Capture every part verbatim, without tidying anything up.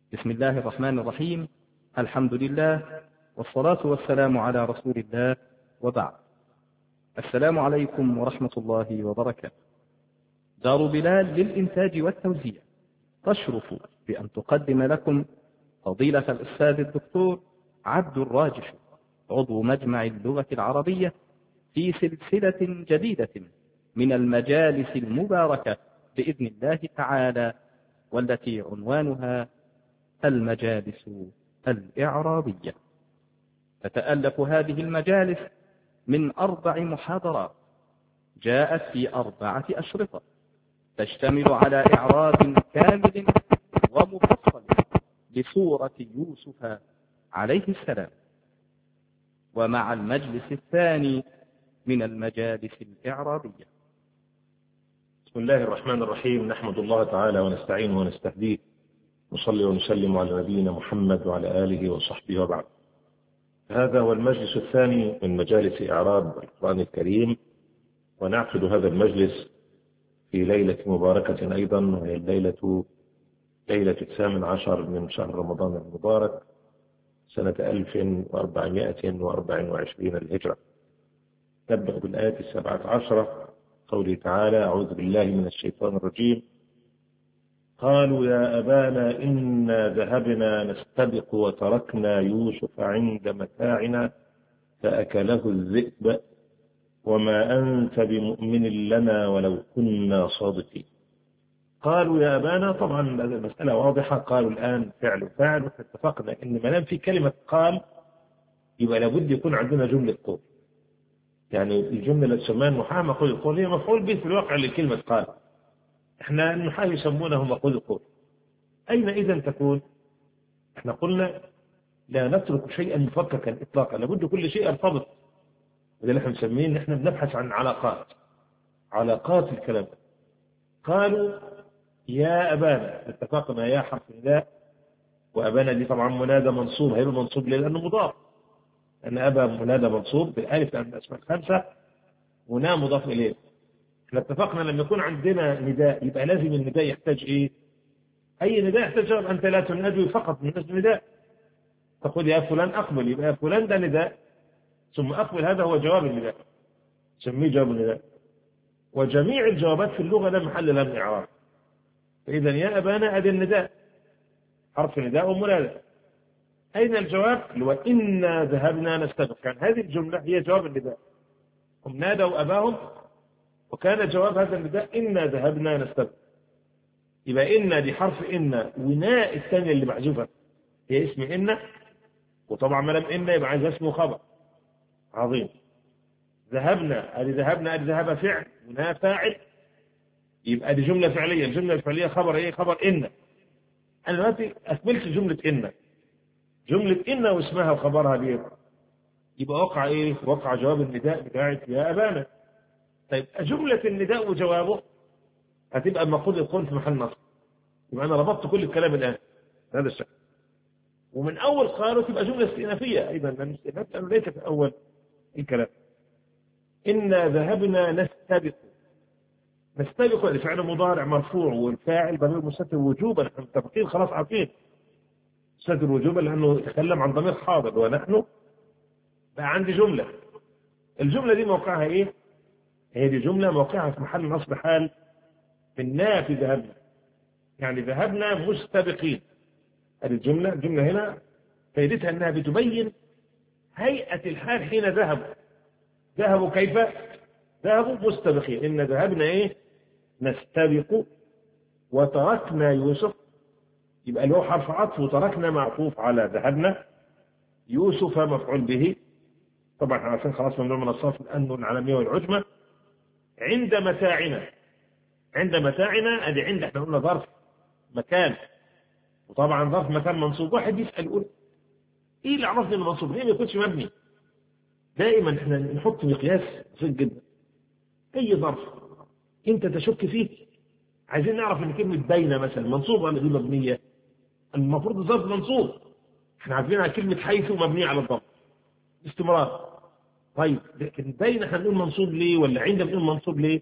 بسم الله الرحمن الرحيم. الحمد لله والصلاة والسلام على رسول الله، وبعد. السلام عليكم ورحمة الله وبركاته. دار بلال للإنتاج والتوزيع تشرف بأن تقدم لكم فضيلة الأستاذ الدكتور عبد الراجح، عضو مجمع اللغة العربية، في سلسلة جديدة من المجالس المباركة بإذن الله تعالى، والتي عنوانها المجالس الإعرابية. تتألف هذه المجالس من أربع محاضرات جاءت في أربعة أشرطة، تشتمل على إعراب كامل ومفصل لسورة يوسف عليه السلام. ومع المجلس الثاني من المجالس الإعرابية. بسم الله الرحمن الرحيم. نحمد الله تعالى ونستعينه ونستهديه، نصلي ونسلم على نبينا محمد وعلى آله وصحبه وبعد. هذا هو المجلس الثاني من مجالس إعراب القرآن الكريم، ونعقد هذا المجلس في ليلة مباركة أيضا، وهي الليلة ليلة الثامن عشر من شهر رمضان المبارك سنة ألف وأربعمائة وأربع وعشرين الهجرة. نبدأ بالآية السبعة عشرة، قوله تعالى: أعوذ بالله من الشيطان الرجيم. قالوا يا أبانا إنا ذهبنا نستبق وتركنا يوسف عند متاعنا فأكله الذئب وما أنت بمؤمن لنا ولو كنا صادقين. قالوا يا أبانا، طبعا المسألة واضحة. قالوا الآن فعل وفاعل، واتفقنا إن ما دام في كلمة قال يبقى لابد يكون عندنا جملة قول. يعني الجملة اللي تسمى النحاة مقول القول هي مفعول به في الواقع لكلمة قال. احنا النحاة يسمونه مقول القول. أين إذن تكون؟ احنا قلنا لا نترك شيئا مفككا إطلاقا، لابد كل شيء يرتبط. وده اللي احنا مسمين ان احنا بنبحث عن علاقات علاقات الكلام. قالوا يا أبانا، اتفقنا يا حرف نداء، وأبانا دي طبعا منادى منصوب، هيبقى منصوب ليه؟ لأنه مضاف، أن أبا منادى منصوب بالألف لأن الأسماء الخمسة، ونا مضاف إليه. احنا اتفقنا لما يكون عندنا نداء يبقى لازم النداء يحتاج إيه؟ أي نداء يحتاج جواب. أنت لا تنادي فقط من نفس النداء، تقول يا فلان أقبل، يبقى فلان ده نداء، ثم أقبل هذا هو جواب النداء، سميه جواب النداء. وجميع الجوابات في اللغة لا محل لها من إعراب. فإذا يا أبانا أدي النداء، حرف نداء ومنادى. أين الجواب؟ لو إنا ذهبنا نستبق، كان هذه الجملة هي جواب النداء. هم نادوا أباهم وكان جواب هذا النداء إنا ذهبنا نستبق. يبقى إنا دي حرف إنا، وناء الثانية اللي محذوفة هي اسم إنا، وطبعا ما لم إنا يبقى عايز اسمه خبر. عظيم. ذهبنا، أدي ذهبنا أدي ذهب فعل، وناء فاعل، يبقى دي جملة فعلية. الجملة الفعلية خبر إيه؟ خبر إنا. أنا دلوقتي أكملت جملة إنا، جملة إنا واسمها وخبرها دي، يبقى وقع إيه؟ وقع جواب النداء بتاعت يا أبانا. طيب جملة النداء وجوابه هتبقى المفروض القول في محل نصب، يبقى أنا ربطت كل الكلام الآن هذا الشكل. ومن أول قالوا تبقى جملة استئنافية أيضا، لأن الاستئناف لأنه ليس في أول الكلام. إنا ذهبنا نستبق. نستبق لفعل مضارع مرفوع، والفاعل ضمير مستتر وجوبا، نحن متفقين خلاص عارفين مستتر وجوبا لأنه يتكلم عن ضمير حاضر، ونحن بقى عندي جملة. الجملة دي موقعها إيه؟ هي دي جملة موقعها في محل نصب حال من نافي ذهبنا، يعني ذهبنا مستبقين. هذه الجملة الجملة هنا فائدتها أنها بتبين هيئة الحال حين ذهبوا. ذهبوا كيف؟ ذهبوا مستبقين. إن ذهبنا إيه؟ نستبق وتركنا يوسف، يبقى له حرف عطف، وتركنا معطوف على ذهبنا، يوسف مفعول به، طبعا احنا عارفين خلاص ممنوع من الصرف لأنه العالمية والعجمة. عند متاعنا، عند متاعنا ادي عند، احنا قلنا ظرف مكان، وطبعا ظرف مكان منصوب. واحد يسأل يقول ايه اللي عرفني انه منصوب؟ ليه ما يكونش مبني؟ دائما احنا نحط مقياس بسيط جدا. اي ظرف انت تشك فيه، عايزين نعرف ان كلمة بين مثلا منصوب ولا دي مبنية. المفروض الظرف منصوب، احنا عارفين على كلمة حيث مبنية على الضم باستمرار. طيب لكن بين احنا بنقول منصوب ليه، ولا عند بنقول منصوب ليه؟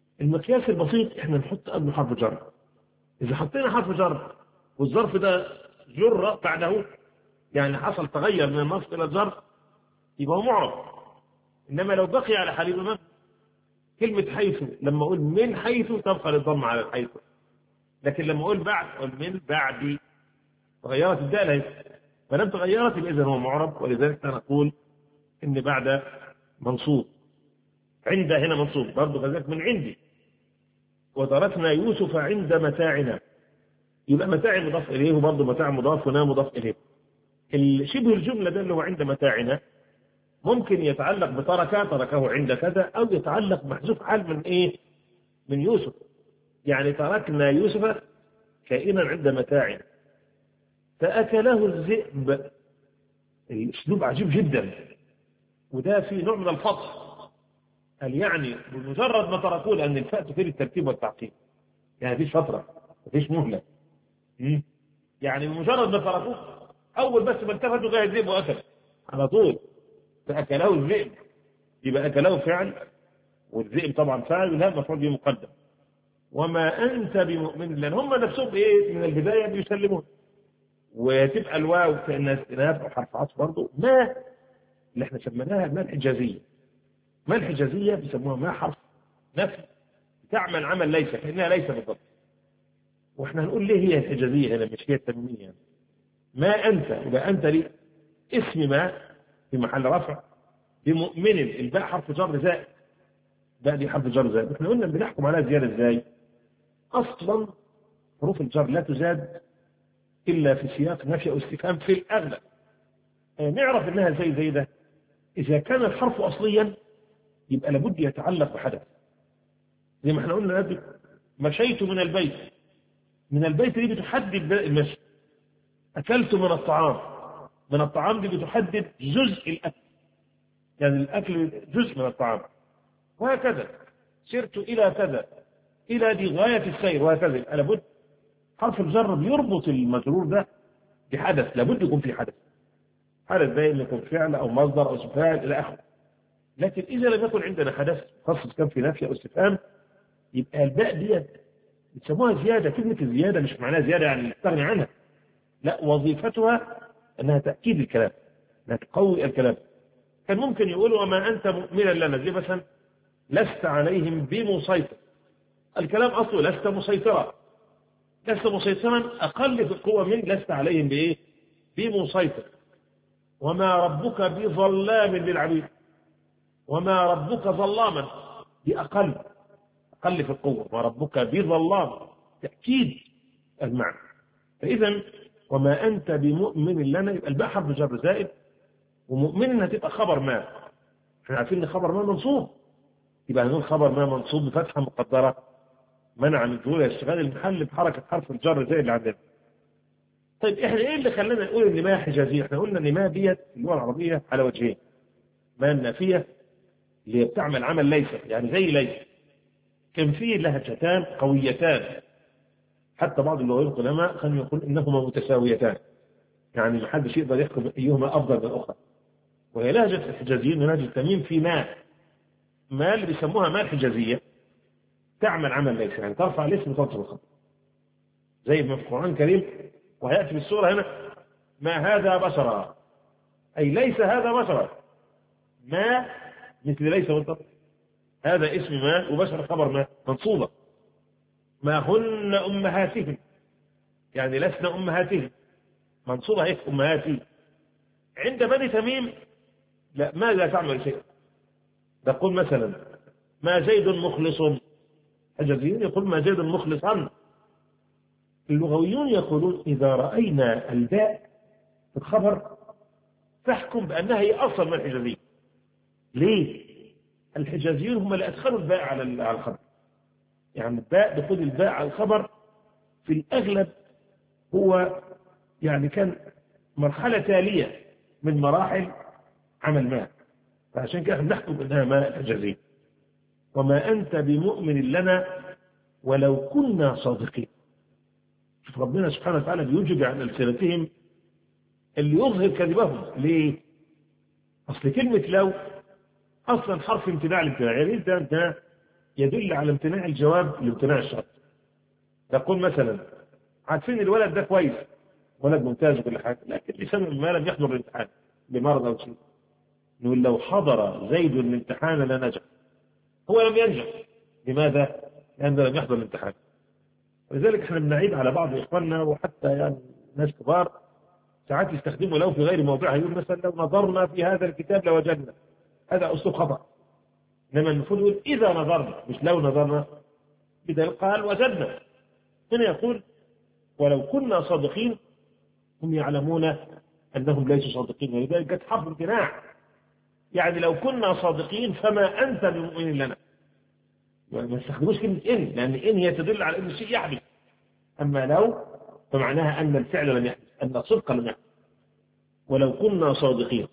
المقياس البسيط احنا نحط قبل حرف جر. اذا حطينا حرف جر والظرف ده جر بعده، يعني حصل تغير من النصب إلى الجر، يبقى هو معرب. إنما لو بقي على حاله ما، كلمة حيث لما أقول من حيث تبقى للضم على الحيث، لكن لما أقول بعد أقول من بعد، تغيرت الدال هي، فلم تغيرت يبقى إذا هو معرب. ولذلك أنا أقول إن بعد منصوب، عند هنا منصوب برضه كذلك من عندي. وتركنا يوسف عند متاعنا، يبقى متاع مضاف إليه وبرضه متاع مضاف هنا مضاف إليه. شبه الجملة ده اللي هو عند متاعنا ممكن يتعلق بتركه، تركه عند كذا، أو يتعلق محذوف حال من إيه؟ من يوسف. يعني تركنا يوسف كائنا عند متاعنا فأكله الذئب. الأسلوب عجيب جدا، وده في نوع من الفصل. قال يعني بمجرد ما تركوه، لأن الفاء تفيد الترتيب والتعقيب، يعني مفيش فترة مفيش مهلة. يعني بمجرد ما تركوه أول بس ما التفتوا جاء الذئب وأكل على طول، فأكله الذئب. يبقى أكله فعل، والذئب طبعا فاعل، ولا مفعول به مقدم. وما أنت بمؤمن، لأن هم نفسهم إيه من البداية بيسلمون. وتبقى الواو كأنها استئناف أو حرف عطف برضه. ما اللي احنا سميناها ما الحجازية، ما الحجازية بيسموها ما حرف نفي تعمل عمل ليس، كأنها ليس بالضبط. واحنا هنقول ليه هي الحجازية هنا مش هي التنمية يعني. ما أنت، يبقى أنت لي اسم ما في محل رفع، بمؤمن الباء حرف جر زائد، باء دي حرف جر زائد. احنا قلنا بنحكم عليها زيادة ازاي؟ أصلا حروف الجر لا تزاد إلا في سياق نفي أو استفهام في الأغلب. يعني نعرف إنها زي زي ده إذا كان الحرف أصليا يبقى لابد يتعلق بحدث، زي ما احنا قلنا قبل مشيت من البيت. من البيت دي بتحدد المشي. أكلت من الطعام، من الطعام دي بتحدد جزء الأكل، يعني الأكل جزء من الطعام. وهكذا سرت إلى كذا، إلى دي غاية السير، وهكذا. لابد حرف الجر بيربط المجرور ده بحدث، لابد يكون في حدث. حدث ده يكون فعل أو مصدر أو فاعل إلى آخره. لكن إذا لم يكن عندنا حدث خاص كان في نفي أو استفهام، يبقى الباء دي بيسموها زيادة. كلمة الزيادة مش معناها زيادة يعني نستغني عنها، لا، وظيفتها أنها تأكيد الكلام، أنها تقوي الكلام. كان ممكن يقولوا وما أنت مؤمنا لنا، زي مثلا لست عليهم بمسيطر. الكلام أصله لست مسيطرا، لست مسيطرا أقل في القوة من لست عليهم بإيه؟ بمسيطر. وما ربك بظلام للعبيد، وما ربك ظلاما، دي أقل أقل في القوة. وربك بظلام تأكيد المعنى. فإذا وما أنت بمؤمن لنا، يبقى الباء حرف جر زائد، ومؤمن هتبقى خبر ما. احنا عارفين ان خبر ما منصوب، يبقى هنقول خبر ما منصوب بفتحة مقدرة منع من ظهور اشتغال المحل بحركة حرف الجر زي اللي عندنا. طيب احنا ايه اللي خلانا نقول ان ما حجازية؟ احنا قلنا ان ما ديت في اللغة العربية على وجهين. ما النافية اللي بتعمل عمل ليس، يعني زي ليس. كان فيه لهجتان قويتان، حتى بعض اللغويين العلماء كانوا يقول انهما متساويتان، يعني ما حدش يقدر يحكم ايهما افضل من الاخرى. وهي لهجة الحجازيين ولهجة التميم في ما ما اللي بيسموها ما الحجازية تعمل عمل ليس، يعني ترفع الاسم وتنصب الخبر، زي ما في القرآن الكريم وهيأتي بالسورة هنا ما هذا بشرا، أي ليس هذا بشرا. ما مثل ليس والتطر، هذا اسم ما وبشر خبر ما منصوبة. ما هن أمهاتهم، يعني لسنا أمهاتهم، منصوبة هيك أمهاتي. عند بني تميم لا، ما لا تعمل شيء. تقول مثلا ما زيد مخلص، الحجازيون يقول ما زيد مخلصا. اللغويون يقولون إذا رأينا الباء في الخبر تحكم بأنها هي أصلا من الحجازيين. ليه؟ الحجازيون هم اللي أدخلوا الباء على الخبر، يعني الباء دخول الباء على الخبر في الأغلب هو يعني كان مرحلة تالية من مراحل عمل ما، فعشان كده نحكم انها ما الحجازية. وما انت بمؤمن لنا ولو كنا صادقين. شوف ربنا سبحانه وتعالى بيوجب عن ألسنتهم اللي يظهر كذبهم. ليه؟ اصل كلمة لو اصلا حرف امتناع الامتناع، يعني انت ده يدل على امتناع الجواب لامتناع الشرط. تقول مثلا عارفين الولد ده كويس، ولد ممتاز وكل حاجة، لكن لسبب ما لم يحضر الامتحان بمرض أو شيء. نقول لو حضر زيد الامتحان لنجح، هو لم ينجح. لماذا؟ لأنه لم يحضر الامتحان. ولذلك احنا بنعيب على بعض إخواننا وحتى يعني ناس كبار ساعات يستخدموا لو في غير موضعها، يقول مثلا لو نظرنا في هذا الكتاب لوجدنا. هذا أسلوب خطأ. إنما المفروض يقول إذا نظرنا، مش لو نظرنا. إذا قال وجدنا، هنا يقول ولو كنا صادقين. هم يعلمون أنهم ليسوا صادقين، ولذلك جت حرف امتناع. يعني لو كنا صادقين فما أنت بمؤمن لنا. ما استخدموش كلمة إن، لأن إن هي تدل على أن الشيء يحدث. أما لو فمعناها أن الفعل لم يحدث، أن الصدق لم يحدث. ولو كنا صادقين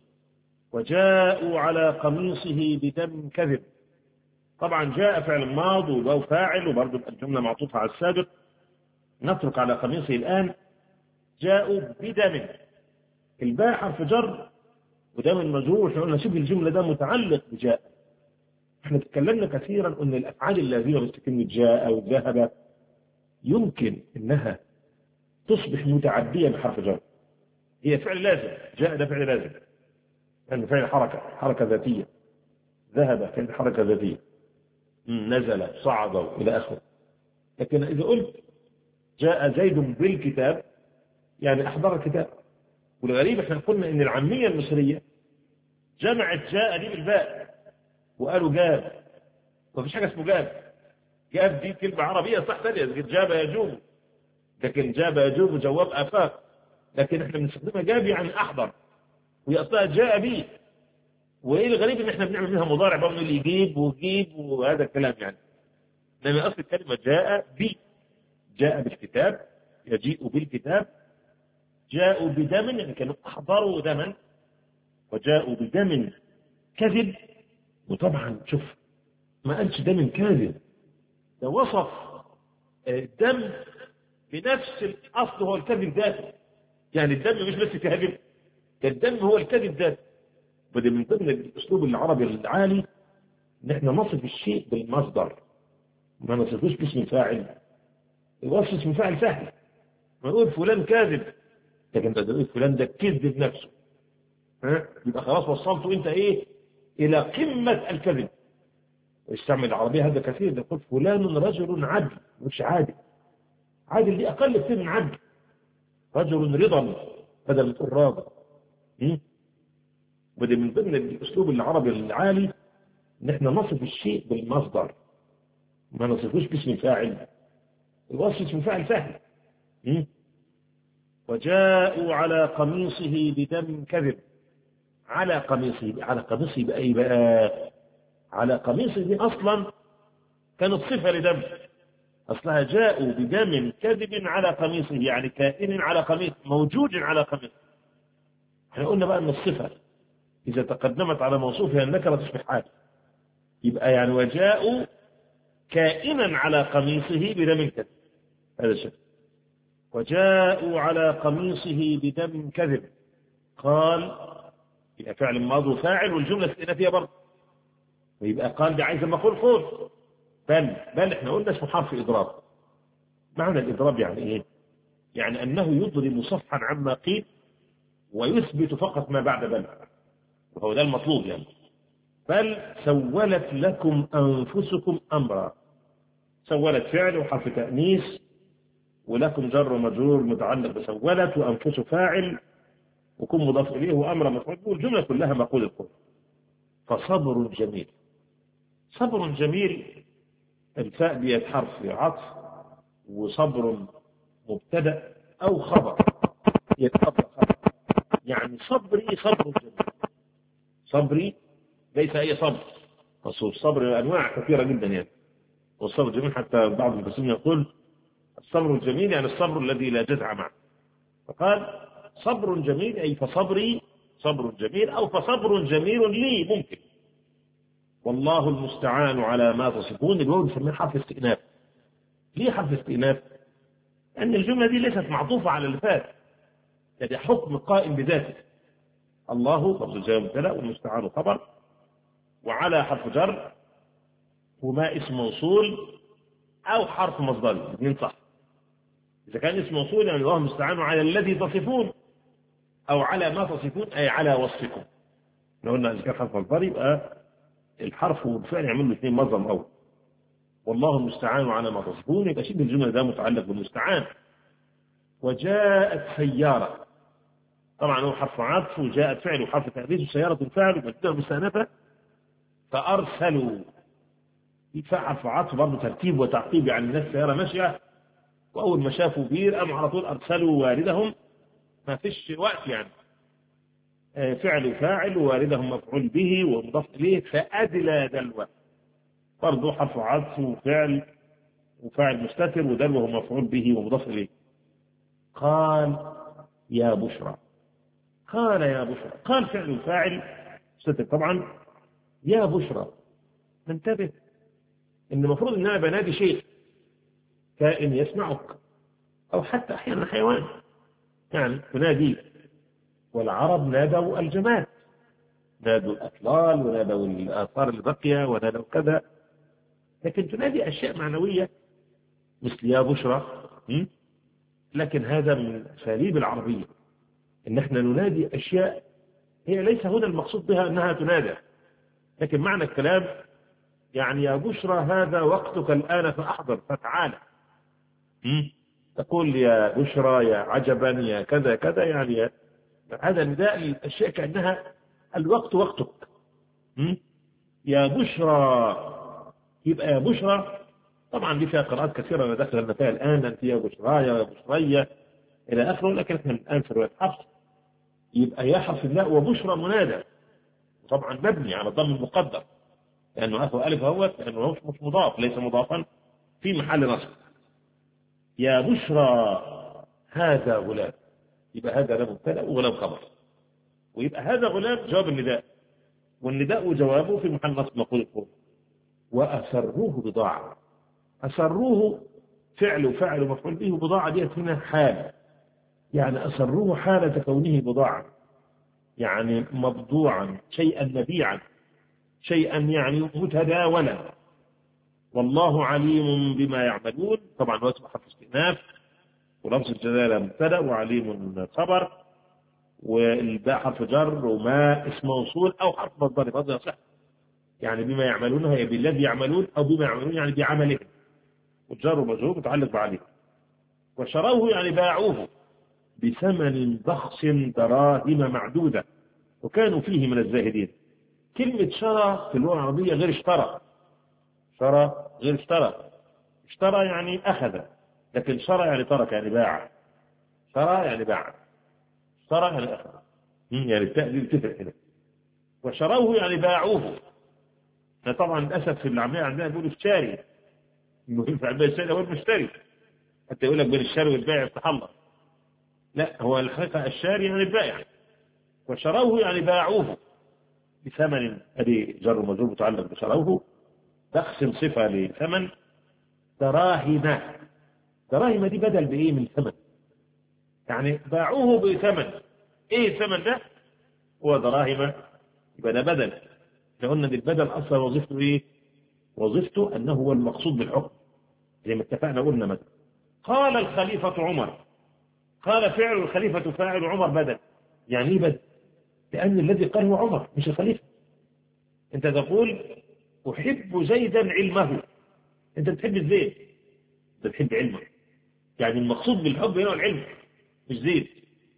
وجاءوا على قميصه بدم كذب. طبعا جاء فعل ماض وواو فاعل، وبرضه الجملة معطوفة على السابق. نترك على قميصه الآن. جاءوا بدم، الباء حرف جر ودم مجرور. احنا قلنا شبه الجملة ده متعلق بجاء. احنا تكلمنا كثيرا ان الافعال اللازمة مثل كلمة جاء او ذهب يمكن انها تصبح متعدية بحرف جر. هي فعل لازم، جاء ده فعل لازم، يعني فعل حركة، حركة ذاتية. ذهب فعل حركة ذاتية. نزل، صعد الى اخره. لكن اذا قلت جاء زيد بالكتاب يعني احضر الكتاب. والغريب احنا قلنا ان العامية المصرية جمعت جاء دي بالباء وقالوا جاب. ما فيش حاجة اسمه جاب. جاب دي كلمة عربية صح ثانية، جاب يجوب، لكن جاب يجوب جواب آفاق. لكن احنا بنستخدمها جاب يعني احضر، وهي اصلها جاء بي. وايه الغريب ان احنا بنعمل منها مضارع بقى اللي يجيب ويجيب وهذا الكلام يعني. لما اصل الكلمة جاء بي، جاء بالكتاب، يجيء بالكتاب. جاءوا بدم يعني كانوا احضروا دما، وجاءوا بدم كذب. وطبعا شوف ما قالش دم كاذب، ده وصف الدم بنفس الاصل هو الكذب ذاته. يعني الدم مش بس كاذب، الدم هو الكذب ذاته. وده من ضمن الاسلوب العربي العالي ان احنا نصف الشيء بالمصدر، ما نصفوش باسم فاعل. الوصف اسم فاعل سهل، ما نقول فلان كاذب، لكن ده تقول فلان ده كذب نفسه، ها يبقى خلاص وصلته انت ايه الى قمة الكذب. ويستعمل العربية هذا كثير، يقول فلان رجل عدل، مش عادل. عادل دي اقل كثير من عدل. رجل رضا بدل ما تقول راضي. وده من ضمن الاسلوب العربي العالي ان احنا نصف الشيء بالمصدر، ما نصفوش باسم فاعل. الوصف اسم فاعل سهل. وجاءوا على قميصه بدم كذب. على قميصه، على قميصه بأي بقى؟ على قميصه دي أصلا كانت صفة لدم، أصلها جاءوا بدم كذب على قميصه، يعني كائن على قميص، موجود على قميص. احنا قلنا بقى أن الصفة إذا تقدمت على موصوفها النكرة تصبح حال. يبقى يعني وجاءوا كائنا على قميصه بدم كذب، هذا الشيء. وجاءوا على قميصه بدم كذب. قال يبقى فعل ماضي فاعل والجملة استئنافية برضه. ويبقى قال دي عايز ما اقول قول. بل بل احنا قلنا اسمه حرف اضراب. معنى الاضراب يعني ايه؟ يعني انه يضرب صفحا عما قيل ويثبت فقط ما بعد بل، وهو ده المطلوب. يعني بل سولت لكم انفسكم امرا. سولت فعل وحرف تأنيث، ولكم جر ومجرور متعلق بسولت، وانفس فاعل، وكن مضاف اليه وامر مفعول، والجمله كلها مقول القول. فصبر جميل. صبر جميل، الفاء دي حرف عطف، وصبر مبتدا او خبر يتخبر خبر. يعني صبري صبر جميل. صبري ليس اي صبر، الصبر انواع كثيره جدا يعني. والصبر جميل حتى بعض المفسرين يقول الصبر الجميل يعني الصبر الذي لا جزع معه. فقال صبر جميل أي فصبري صبر جميل، أو فصبر جميل لي ممكن. والله المستعان على ما تصفون. الواو بنسميها حرف استئناف. ليه حرف استئناف؟ لأن الجملة دي ليست معطوفة على اللي فات، ده حكم قائم بذاته. الله لفظ الجلالة مبتدأ والمستعان خبر، وعلى حرف جر، وما اسم موصول أو حرف مصدري، الاثنين صح. إذا كان اسم موصول يعني الله المستعان على الذي تصفون أو على ما تصفون أي على وصفكم. لو قلنا إذا كان حرف مصدر يبقى الحرف والفعل يعملوا الاثنين مصدر أول. والله المستعان على ما تصفون يبقى شبه الجملة ده متعلق بالمستعان. وجاءت سيارة، طبعا هو حرف عطف وجاءت فعل وحرف تأنيث وسيارة فعل ومبتدأ مستأنفة. فأرسلوا يدفع حرف عطف برضه ترتيب وتعقيب، يعني الناس سيارة ماشية وأول ما شافوا بير قاموا على طول أرسلوا واردهم، ما فيش وقت يعني. فعل وفاعل وواردهم مفعول به ومضاف إليه. فأدلى دلوة برضه حرف عطف وفعل وفاعل مستتر ودلوه مفعول به ومضاف إليه. قال يا بشرى، قال يا بشرى، قال فعل وفاعل مستتر طبعا. يا بشرى ننتبه إن المفروض إن أنا بنادي شيء كائن يسمعك أو حتى أحيانا حيوان يعني تنادي. والعرب نادوا الجماد، نادوا الأطلال ونادوا الآثار البقية ونادوا كذا، لكن تنادي أشياء معنوية مثل يا بشرى. لكن هذا من أساليب العربية إن احنا ننادي أشياء هي ليس هنا المقصود بها أنها تنادى، لكن معنى الكلام يعني يا بشرى هذا وقتك الآن فأحضر فتعالى. تقول يا بشرى يا عجبا يا كذا كذا، يعني هذا نداء الأشياء كأنها الوقت وقتك. يا بشرى يبقى يا بشرى طبعا دي فيها قراءات كثيرة أنا دخل فيها الآن، أنت يا بشرى يا بشرية إلى آخره، لكن احنا الآن في رواية حفص يبقى يا حرف الناء وبشرى منادى، طبعا مبني على الضم المقدر لأنه أخو ألف اهوت، لأنه مش مضاف ليس مضافا في محل نصب. يا بشرى هذا غلام، يبقى هذا له مبتدأ وغلام خبر، ويبقى هذا غلام جواب النداء، والنداء وجوابه في محل نصب مقول القول. وأسروه بضاعة، أسروه فعل وفعل ومفعول به وبضاعة ديت هنا حال، يعني أسروه حالة كونه بضاعة، يعني مبضوعا شيئا نبيعا شيئا يعني متداولا. والله عليم بما يعملون، طبعا هو اسم حرف استئناف ولفظ الجلالة مبتدأ وعليم خبر والباء حرف جر وما اسم موصول أو حرف مصدر فضل صح، يعني بما يعملون هي بالذي يعملون أو بما يعملون يعني بعملهم، والجر ومجرور متعلق بعليه. وشروه يعني باعوه بثمن بخس دراهم معدودة وكانوا فيه من الزاهدين. كلمة شرى في اللغة العربية غير اشترى، شرى غير اشترى، اشترى يعني أخذ، لكن شرى يعني ترك يعني باع، شرى يعني باع، اشترى يعني أخذ، يعني التأذيب تفرق هنا. وشروه يعني باعوه، طبعا للأسف في العملية عندنا بيقولوا اشتري، المهم في عملية الشاري هو المشتري، حتى يقول لك بين الشاري والبائع يفتح الله، لا هو الحقيقة الشاري يعني البائع. وشروه يعني باعوه بثمن، هذه جر ومجرور متعلق بشروه، بخس صفة لثمن. دراهم، دراهم دي بدل بإيه من ثمن، يعني باعوه بثمن، إيه الثمن ده؟ هو دراهم، يبقى ده بدل. قلنا ان البدل اصلا وظيفته ايه؟ وظيفته انه هو المقصود بالحكم زي ما اتفقنا قلنا. مثلا قال الخليفة عمر، قال فعل الخليفة فاعل وعمر بدل، يعني ايه بدل؟ لان الذي قال هو عمر مش الخليفة. انت تقول احب زيدا علمه، انت بتحب زيد، انت بتحب علمه، يعني المقصود بالحب هنا العلم مش زيد.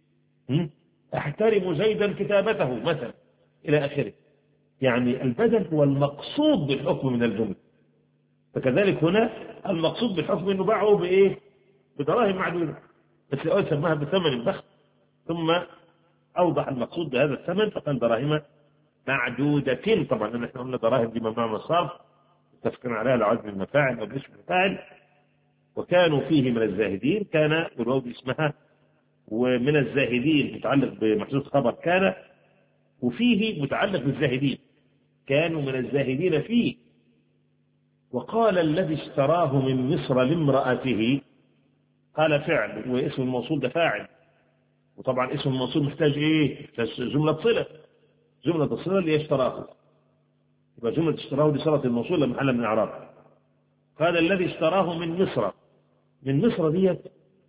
احترم زيدا كتابته مثلا الى اخره، يعني البدل هو المقصود بالحكم من الجملة. فكذلك هنا المقصود بالحكم انه باعه بايه؟ بدراهم معدودة، بس الاول سماها بثمن بخس ثم اوضح المقصود بهذا الثمن فقال دراهم معدودة. طبعا احنا قلنا دراهم دي ممنوع من الصرف، اتفقنا عليها لعزم المفاعل او باسم المفاعل. وكانوا فيه من الزاهدين، كان والواو اسمها، ومن الزاهدين متعلق بمحذوف خبر كان، وفيه متعلق بالزاهدين، كانوا من الزاهدين فيه. وقال الذي اشتراه من مصر لامرأته، قال فعل واسم الموصول ده فاعل، وطبعا اسم الموصول محتاج ايه؟ جملة صلة، جملة الصلة اللي اشتراه، يبقى جملة اشتراه دي صلة الموصول لمحل من الاعراب. قال الذي اشتراه من مصر، من مصر ديت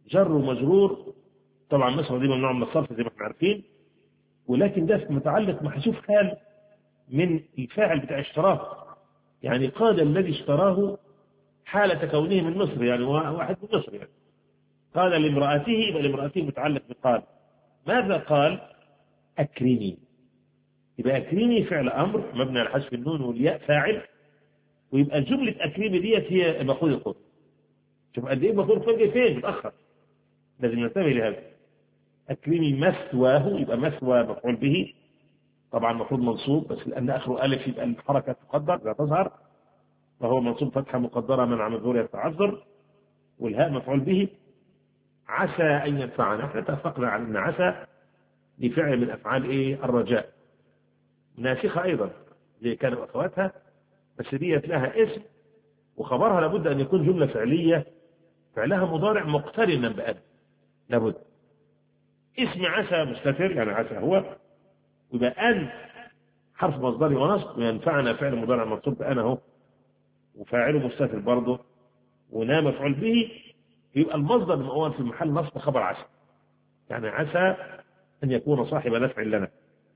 جر ومجرور، طبعا مصر دي ممنوع من الصرف زي ما احنا عارفين، ولكن ده متعلق محذوف حال من الفاعل بتاع اشتراه. يعني قال الذي اشتراه حالة كونه من مصر، يعني واحد من مصر، يعني قال لامرأته، يبقى لامرأته متعلق بقال. ماذا قال؟ أكرمي. يبقى أكرمي فعل أمر مبني على حذف النون والياء فاعل، ويبقى جملة أكرمي ديت هي مفعول القول. شوف قد إيه مفعول القول جاي فين متأخر، لازم ننتبه لهذا. أكرمي مثواه، يبقى مثوى مفعول به، طبعا المفروض منصوب، بس لأن آخره ألف يبقى الحركة تقدر لا تظهر، فهو منصوب فتحة مقدرة منع من ظهور يتعذر، والهاء مفعول به. عسى أن ينفعنا، احنا اتفقنا على أن عسى دي فعل من أفعال إيه؟ الرجاء، ناسخة أيضا زي كانوا أخواتها، بس ديت لها اسم وخبرها لابد أن يكون جملة فعلية فعلها مضارع مقترنا بأن، لابد اسم عسى مستتر يعني عسى هو، ويبقى أن حرف مصدري ونصب، وينفعنا فعل مضارع منصوب بأن اهو، وفاعله مستتر برضه، ونام مفعول به، يبقى المصدر المؤول في محل نصب خبر عسى، يعني عسى أن يكون صاحب نفع لنا،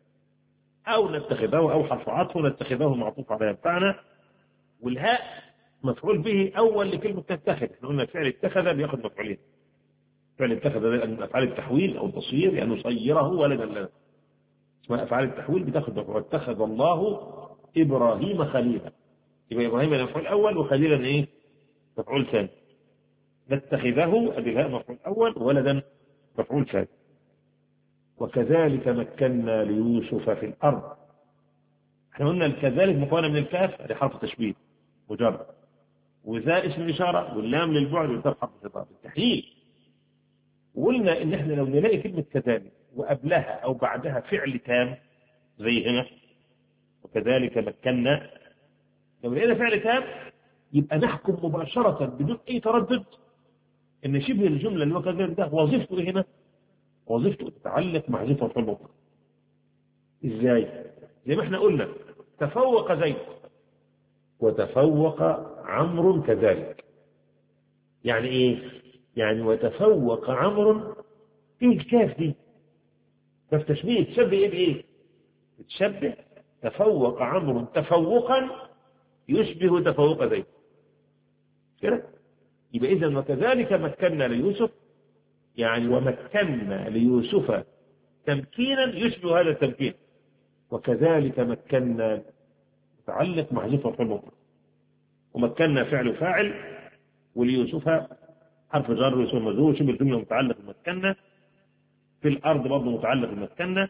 أو نتخذه، أو حرف عطف نتخذه معطوف على ينفعنا. والهاء مفعول به أول لكلمة تتخذ، احنا قلنا فعل اتخذ بياخذ مفعولين، فعل اتخذ ده من أفعال التحويل أو التصوير، يعني يصيره ولدا لنا، اسمها أفعال التحويل بتاخذ مفعول. اتخذ الله إبراهيم خليلا، يبقى إبراهيم مفعول أول وخليلا إيه؟ مفعول ثاني. نتخذه أدي الهاء مفعول أول وولدا مفعول ثاني. وكذلك مكنا ليوسف في الأرض، احنا قلنا كذلك مكونة من الكاف ادي حرف تشبيه مجرد، وذا اسم الإشارة، واللام للبعد، والتاء حرف خطاب التحليل. وقلنا ان احنا لو نلاقي كلمة كذلك وقبلها او بعدها فعل تام زي هنا وكذلك مكنا، لو لقينا فعل تام يبقى نحكم مباشرة بدون اي تردد ان شبه الجملة اللي هو كذلك ده وظيفته ايه هنا؟ وظيفته تتعلق محذوفة في المطلق. ازاي؟ زي ما احنا قلنا تفوق زيد وتفوق عمرو كذلك. يعني ايه؟ يعني وتفوق عمرو، ايه الكاف دي؟ كاف تشبيه، تشبه ايه بايه؟ تشبه تفوق عمرو تفوقا يشبه تفوق زيد كده. يبقى اذا وكذلك مكنا ليوسف، يعني ومكنا ليوسف تمكينا يشبه هذا التمكين. وكذلك مكنا متعلق محذوف في المطلق، ومكنا فعل فاعل، وليوسف حرف جر ويوسف مجرور، شبه الجمله متعلق بمكنا. في الارض برضه متعلق بمكنا.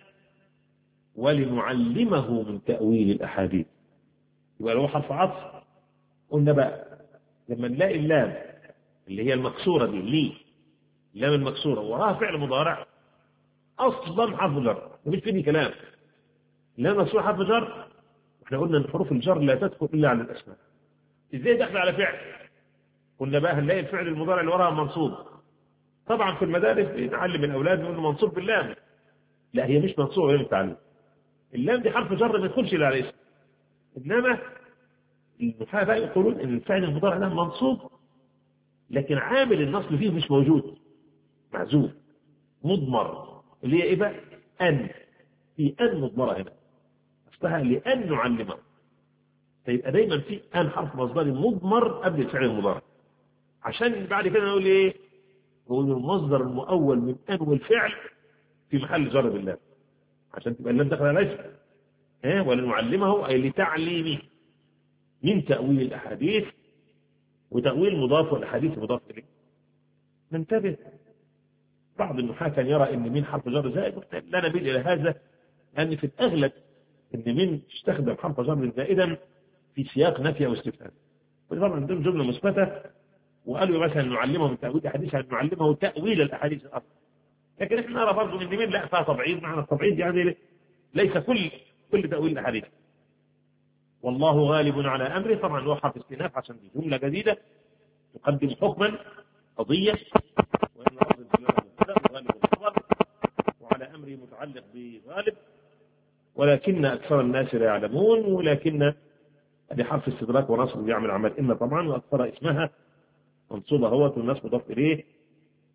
ولنعلمه من تاويل الاحاديث، يبقى له حرف عطف. قلنا بقى لما نلاقي اللام اللي هي المكسوره دي ليه، اللام المكسوره وراها فعل مضارع اصلا حرف جر، مفيش فيه كلام، لا مكسوره حرف جر. احنا قلنا ان حروف الجر لا تدخل الا على الاسماء. ازاي دخل على فعل؟ قلنا بقى هنلاقي الفعل المضارع اللي وراها منصوب. طبعا في المدارس بنعلم الاولاد انه منصوب باللام، لا هي مش منصوبه للتعليم، اللام دي حرف جر ما يدخلش الا على الاسم. انما النحاة بقى يقولون ان الفعل المضارع ده منصوب لكن عامل النصب فيه مش موجود، معزوف مضمر، اللي هي ايه بقى؟ ان، في ان مضمره هنا اصلها لان نعلمه، فيبقى دايما في ان حرف مصدري مضمر قبل الفعل المضارع، عشان بعد كده نقول ايه؟ نقول المصدر المؤول من ان والفعل في محل جر بالله، عشان تبقى اللام داخله على الاسم. ها ولنعلمه اي لتعليمه من تاويل الاحاديث، وتاويل مضاف والاحاديث مضاف اليه. ننتبه، بعض النحاة كان يرى ان من حرف جر زائد، لا نميل الى هذا، لان في الاغلب ان من تستخدم حرف جر زائدا في سياق نفي او استفهام. طبعا عندهم جمله مثبته وقالوا مثلا نعلمه من تاويل الاحاديث، يعني نعلمه تاويل الاحاديث الاصل. لكن احنا نرى برضه ان من لا فيها تبعيض، معنى التبعيض يعني ليس كل كل تاويل الاحاديث. والله غالب على امره، طبعا هو حرف استئناف عشان دي جمله جديده تقدم حكما قضيه، وان لفظ الجلاله مبتدا وغالب الخبر، وعلى امره متعلق بغالب، ولكن اكثر الناس لا يعلمون. ولكن هذه حرف استدراك ونصب بيعمل عمل ان طبعا، واكثر اسمها منصوبه هو والناس مضاف اليه،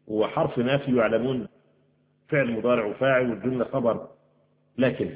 وحرف نافي يعلمون فعل مضارع وفاعل والجملة خبر. لكن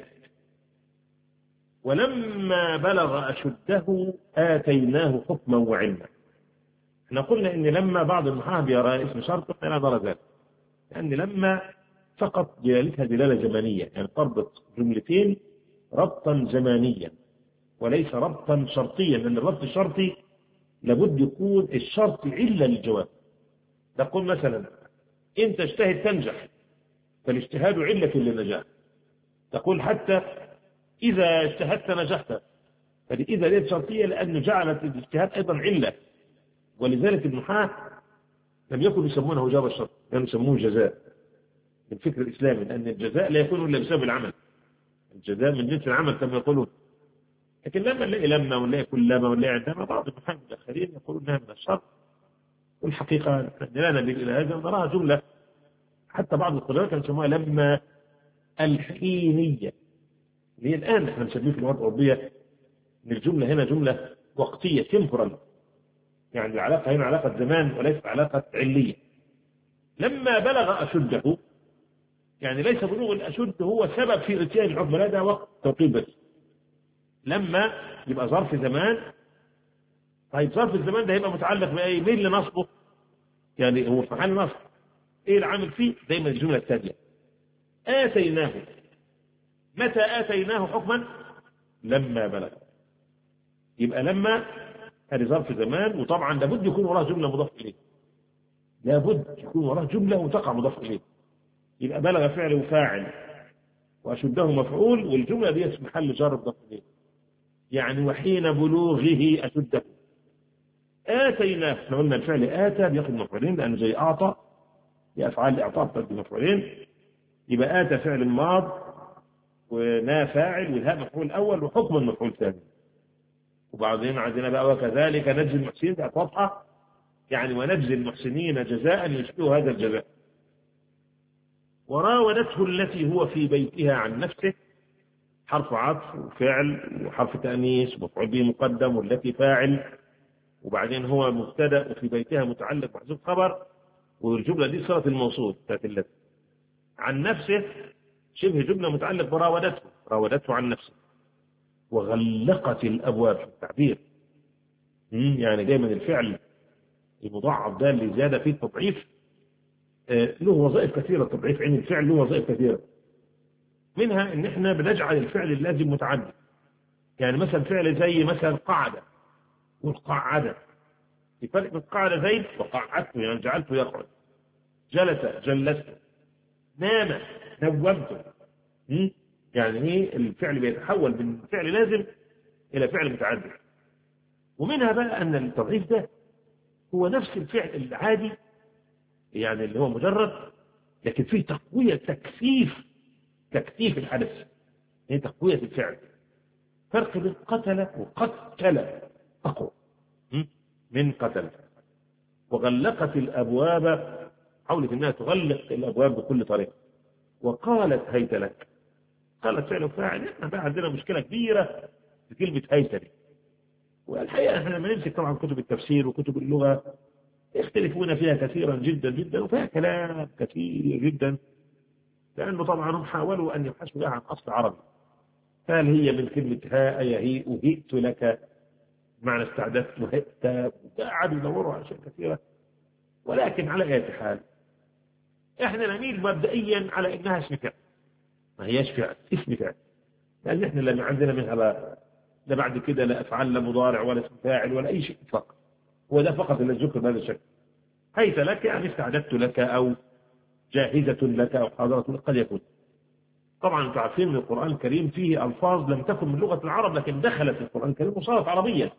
ولما بلغ أشده آتيناه حكما وعلما. احنا قلنا إن لما بعض النحاة يرى اسم شرط إلى درجات، لأن لما فقط دلالتها دلالة زمنية، يعني تربط جملتين ربطا زمانيا وليس ربطا شرطيا، لأن الربط الشرطي لابد يكون الشرط علة للجواب. تقول مثلا إن تجتهد تنجح، فالاجتهاد علة للنجاح. تقول حتى إذا اجتهدت نجحت، فإذا ليست شرطية لأن جعلت الاجتهاد أيضا علة. ولذلك النحاة لم يكن يسمونه جواب الشرط، كانوا يسموه جزاء من الفكر الإسلامي، لأن الجزاء لا يكون إلا بسبب العمل، الجزاء من جنس العمل كما يقولون. لكن لما نلاقي لما ونلاقي كل لما ونلاقي عندما بعض النحاة الآخرين يقولون انها من الشرط، والحقيقة لا نميل إلى هذا ونراها جملة. حتى بعض القراء كانوا يسموها لما الحينية، اللي هي الآن احنا نسميه في اللغات الأوروبية ان الجملة هنا جملة وقتية temporal، يعني العلاقة هنا علاقة زمان وليست علاقة علية. لما بلغ أشده، يعني ليس بلوغ الأشد هو سبب في اتيان الحكم، لا ده وقت توقيت بس. لما يبقى ظرف زمان. طيب ظرف الزمان ده يبقى متعلق بأي؟ مين اللي نصبه؟ يعني هو في محل نصب، ايه العامل فيه؟ دايما الجملة التالية آتيناه. متى آتيناه حكما؟ لما بلغ. يبقى لما هذه ظرف زمان، وطبعا لابد يكون وراها جملة مضاف إليه، لابد يكون وراها جملة وتقع مضاف إليه. يبقى بلغ فعل وفاعل وأشده مفعول، والجملة دي في محل جر مضاف إليه، يعني وحين بلوغه أشده. آتيناه، احنا قلنا الفعل آتى بياخد مفعولين لأنه زي أعطى، بأفعال الإعطاء بتاخد مفعولين. يبقى آتى فعل ماض ونا فاعل والهاء مفعول أول وحكم المفعول ثاني. وبعدين عندنا بقى وكذلك نجزي المحسنين، بقت واضحة، يعني ونجزي المحسنين جزاء يشبه هذا الجزاء. وراودته التي هو في بيتها عن نفسه، حرف عطف وفعل وحرف تأنيث ومفعول به مقدم والتي فاعل، وبعدين هو مبتدأ وفي بيتها متعلق محذوف خبر، والجملة دي صلة الموصول بتاعت التي عن نفسه شبه جملة متعلق براودته، راودته عن نفسه. وغلقت الأبواب في التعبير، يعني دايما الفعل المضاعف ده اللي زيادة فيه التضعيف له وظائف كثيرة. التضعيف عن الفعل له وظائف كثيرة، منها ان احنا بنجعل الفعل اللازم متعدد. يعني مثلا فعل زي مثلا قعد والقعدة، في فرق بين قعد زيد وقعدته، يعني جعلته يقعد. جلس جلسته. نام نومته. يعني ايه الفعل بيتحول من فعل لازم الى فعل متعدد. ومنها بقى ان التضعيف ده هو نفس الفعل العادي، يعني اللي هو مجرد، لكن فيه تقوية تكثيف تكثيف الحدث، هي تقوية الفعل. فرق بين قتل وقتل أقوى من قتل. وغلقت الأبواب، حاولت أنها تغلق الأبواب بكل طريقة. وقالت هيت لك. قالت فعل وفاعل. احنا بقى عندنا مشكلة كبيرة في كلمة هيت لك. والحقيقة احنا لما نمسك طبعا كتب التفسير وكتب اللغة يختلفون فيها كثيرا جدا جدا، وفيها كلام كثير جدا، لأنه طبعا هم حاولوا أن يبحثوا لها عن أصل عربي. هل هي من كلمة هاء يهيء وهئت لك معنى استعددت وهئت، قعدوا يدوروا على أشياء كثيرة. ولكن على أي حال احنا نميل مبدئيا على انها اسم فعل، ما هياش فعل، اسم فعل، لان احنا اللي عندنا منها لا, لا بعد كده لا افعال لا مضارع ولا اسم فاعل ولا اي شيء فقط. هو ده فقط اللي ذكر بهذا الشكل. هيت لك يعني استعددت لك او جاهزة لك او حاضرة لك، قد يكون. طبعا انتم عارفين ان القرآن الكريم فيه الفاظ لم تكن من لغة العرب لكن دخلت في القرآن الكريم وصارت عربية.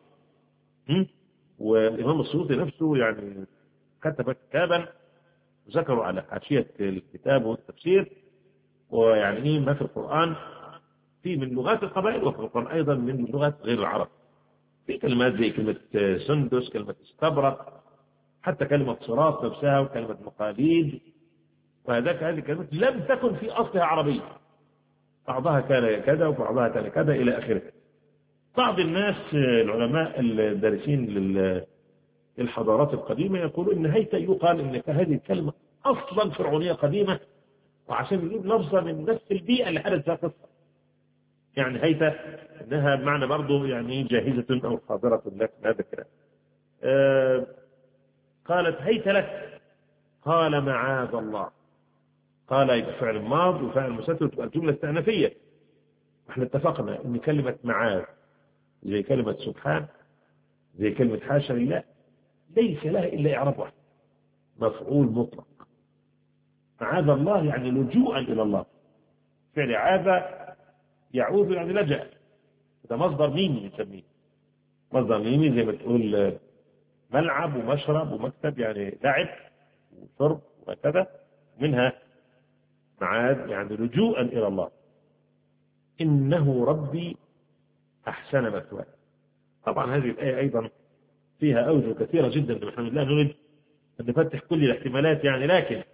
والامام السيوطي نفسه يعني كتب كتابا ذكروا على حاشية الكتاب والتفسير، ويعني ايه ما في القرآن في من لغات القبائل، وفي القرآن ايضا من لغات غير العرب. في كلمات زي كلمة سندس، كلمة استبرق، حتى كلمة صراط نفسها وكلمة مقاليد، وهذاك هذه الكلمات لم تكن في اصلها عربية، بعضها كان كذا وبعضها كان كذا الى اخره. بعض الناس العلماء الدارسين للحضارات القديمة يقولون ان هيت يقال ان هذه الكلمة أصلا فرعونية قديمة، وعشان يجيب لفظة من نفس البيئة اللي حدث فيها قصة. يعني هيت إنها بمعنى برضه يعني جاهزة أو حاضرة لك هذا الكلام. آه قالت هيت لك، قال معاذ الله. قال يبقى فعل ماض وفعل مسدد وتبقى الجملة استئنافية. احنا اتفقنا ان كلمة معاذ زي كلمة سبحان زي كلمة حاشا لله ليس لها الا اعراب واحد، مفعول مطلق. معاذ الله يعني لجوءا الى الله. فعل عاذ يعوذ يعني لجأ، ده مصدر ميمي نسميه، مصدر ميمي زي ما تقول ملعب ومشرب ومكتب، يعني لعب وشرب وهكذا. منها معاذ يعني لجوءا الى الله. انه ربي احسن مثواي. طبعا هذه الايه ايضا فيها اوجه كثيره جدا، بحمد الله نريد ان نفتح كل الاحتمالات يعني، لكن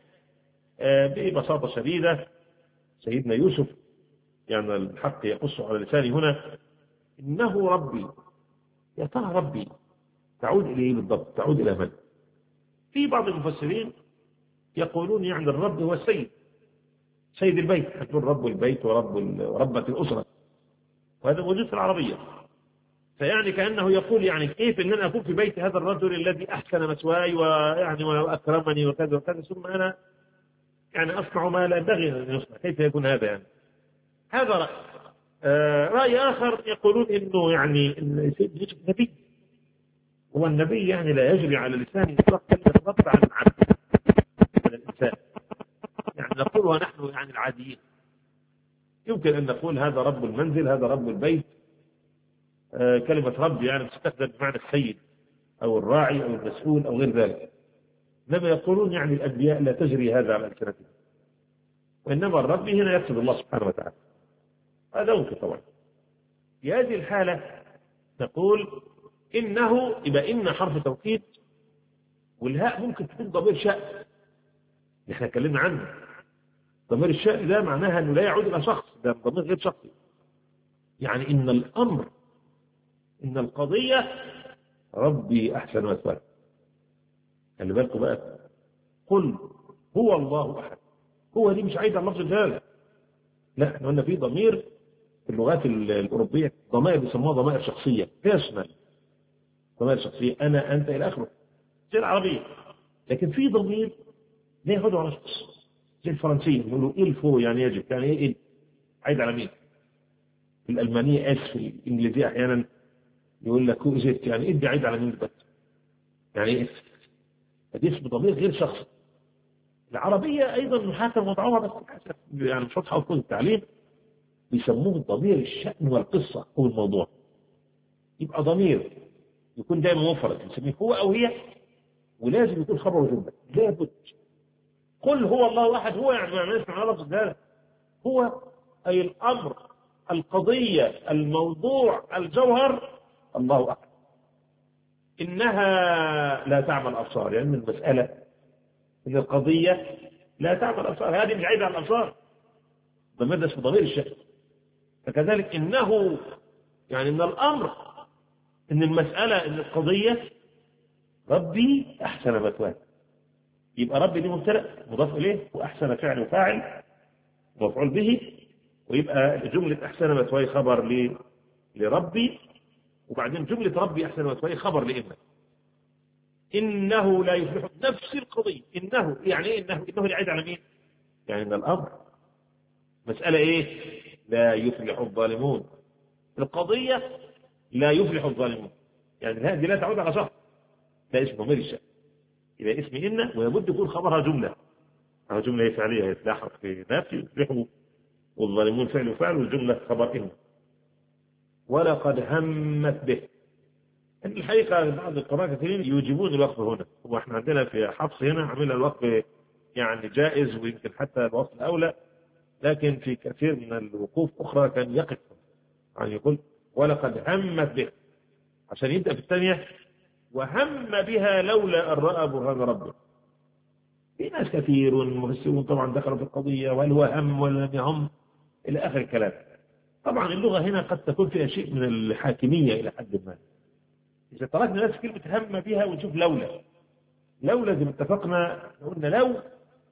ببساطه شديده سيدنا يوسف يعني الحق يقص على لساني هنا، انه ربي. يا ترى ربي تعود اليه بالضبط؟ تعود الى من؟ في بعض المفسرين يقولون يعني الرب هو السيد، سيد البيت، هتقول رب البيت ورب وربة الأسرة، وهذا موجود في العربية. فيعني كأنه يقول يعني كيف ان انا اكون في بيت هذا الرجل الذي احسن مثواي ويعني واكرمني وكذا وكذا، ثم انا يعني اصنع ما لا ينبغي ان يصنع، كيف يكون هذا يعني؟ هذا رأي. آه رأي اخر يقولون انه يعني ان سيدنا يوسف نبي، هو النبي يعني لا يجري على لسانه اطلاق كلمة رب عن عبد من الانسان، يعني نقولها نحن يعني العاديين. يمكن ان نقول هذا رب المنزل، هذا رب البيت. آه كلمة رب يعني تستخدم بمعنى السيد او الراعي او المسؤول او غير ذلك. انما يقولون يعني الانبياء لا تجري هذا على السنتهم، وانما الرب هنا يقصد الله سبحانه وتعالى. هذا ممكن طبعا. في هذه الحالة نقول انه، يبقى ان حرف توكيد، والهاء ممكن تكون ضمير شأن اللي احنا اتكلمنا عنه. ضمير الشأن ده معناها انه لا يعود الى شخص، ده ضمير غير شخصي. يعني ان الامر، ان القضية ربي احسن مثواي. خلي بالكم بقى، قل هو الله احد. هو دي مش عايزه اللفظ الجلالة، لا، احنا قلنا في ضمير في اللغات الاوروبيه ضمائر بيسموها ضمائر شخصيه، بيرسونال، ضمائر شخصيه، انا انت الى اخره زي العربيه. لكن في ضمير لا يعود على شخص، زي الفرنسيه يقولوا il faut يعني يجب، يعني ايه؟ عايد على مين؟ في الالمانيه اس، في الانجليزيه احيانا يقول لك هو زيت، يعني ايه عايد على مين بس؟ يعني ايه؟ دي اسم ضمير غير شخصي. العربيه ايضا محاكم وضعوها، بس يعني مش واضحه في التعليم، بيسموه ضمير الشأن والقصة هو الموضوع. يبقى ضمير يكون دائما مفرد نسميه هو أو هي، ولازم يكون خبر وجملة لابد. قل هو الله أحد، هو يعني ما نسمع لفظ ده، هو أي الأمر، القضية، الموضوع، الجوهر، الله أحد. إنها لا تعمل الأبصار، يعني من المسألة إن القضية لا تعمل الأبصار، هذه مش عايزة على الأبصار، ضمير ده اسمه ضمير الشأن. فكذلك إنه يعني إن الأمر، إن المسألة، إن القضية ربي أحسن مثواي. يبقى ربي دي مبتدأ مضاف إليه، وأحسن فعل وفاعل مفعول به، ويبقى جملة أحسن مثواي خبر ل... لربي، وبعدين جملة ربي أحسن مثواي خبر لإنه. إنه لا يفلح، نفس القضية. إنه يعني إيه؟ إنه إنه اللي عايد على مين؟ يعني إن الأمر مسألة إيه؟ لا يفلح الظالمون. القضية لا يفلح الظالمون، يعني هذه لا تعود على شخص، لا اسم ضمير الشأن. إذا اسم إن ويبد يكون خبرها جملة، أو جملة فعلية يتلاحق في نفي يفلحوا، والظالمون فعل وفعل، والجملة خبر إن. ولقد همت به. إن الحقيقة بعض القراء كثيرين يوجبون الوقف هنا، وإحنا عندنا في حفص هنا عمل الوقف يعني جائز، ويمكن حتى الوقف الأولى، لكن في كثير من الوقوف أخرى كان يقف يعني يقول ولقد همت به، عشان يبدأ في الثانية وهم بها لولا أن رأى برهان ربه. في ناس كثير والمفسرون طبعا دخلوا في القضية، وهل هو هم ولا لم يهم إلى آخر الكلام. طبعا اللغة هنا قد تكون فيها شيء من الحاكمية إلى حد ما. إذا تركنا نفس كلمة هم بها ونشوف لولا، لولا زي ما اتفقنا قلنا لو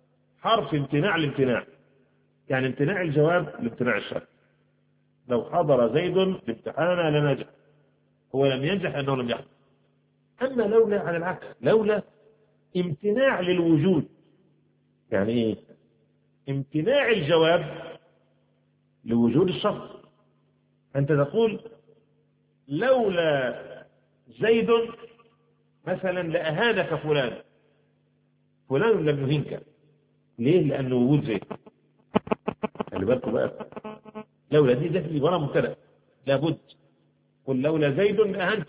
حرف امتناع الامتناع، يعني امتناع الجواب لامتناع الشرط. لو حضر زيد الامتحان لنجح، هو لم ينجح أنه لم يحضر. أما لولا على العكس، لولا امتناع للوجود، يعني إيه؟ امتناع الجواب لوجود الشرط. أنت تقول لولا زيد مثلا لأهانك فلان، فلان لم يهينك. ليه؟ لأنه وجود زيد. خلي بالكم بقى، لولا دي دخل وراء مبتدأ لابد. قل لولا زيد لأهنته.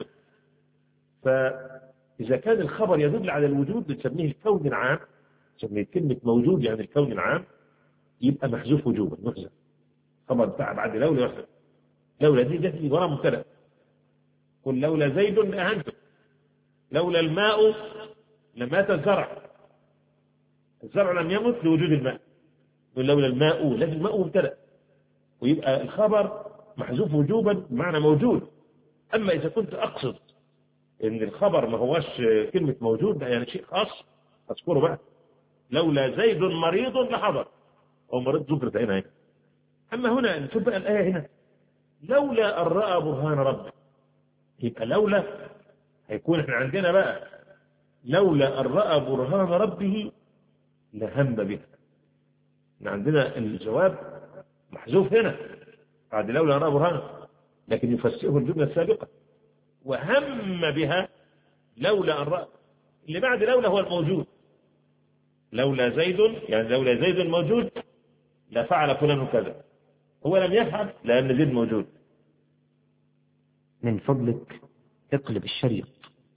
فإذا كان الخبر يدل على الوجود بنسميه الكون العام، نسميه كلمة موجود يعني الكون العام، يبقى محذوف وجوبا، محذوف. خبر بتاع بعد لولا يحذف. لولا دي دخل وراء مبتدأ. قل لولا زيد لأهنته. لولا الماء لمات الزرع. الزرع لم يمت لوجود الماء. لولا الماء، لكن الماء مبتدأ، ويبقى الخبر محذوف وجوبا بمعنى موجود. أما إذا كنت أقصد إن الخبر ما هوش كلمة موجود، يعني شيء خاص أذكره بقى، لولا زيد مريض لحضر، أو مريض ذكرت هنا هنا. أما هنا نشوف بقى الآية هنا، لولا أن رأى برهان ربه. يبقى لولا هيكون احنا عندنا بقى لولا أن رأى برهان ربه لهم بها. عندنا الجواب محذوف هنا بعد لولا أن رأى برهانه، لكن يفسره الجملة السابقة وهم بها لولا أن رأى. اللي بعد لولا هو الموجود. لولا زيد، يعني لولا زيد موجود لفعل فلان كذا. هو لم يفعل لأن زيد موجود. من فضلك اقلب الشريط.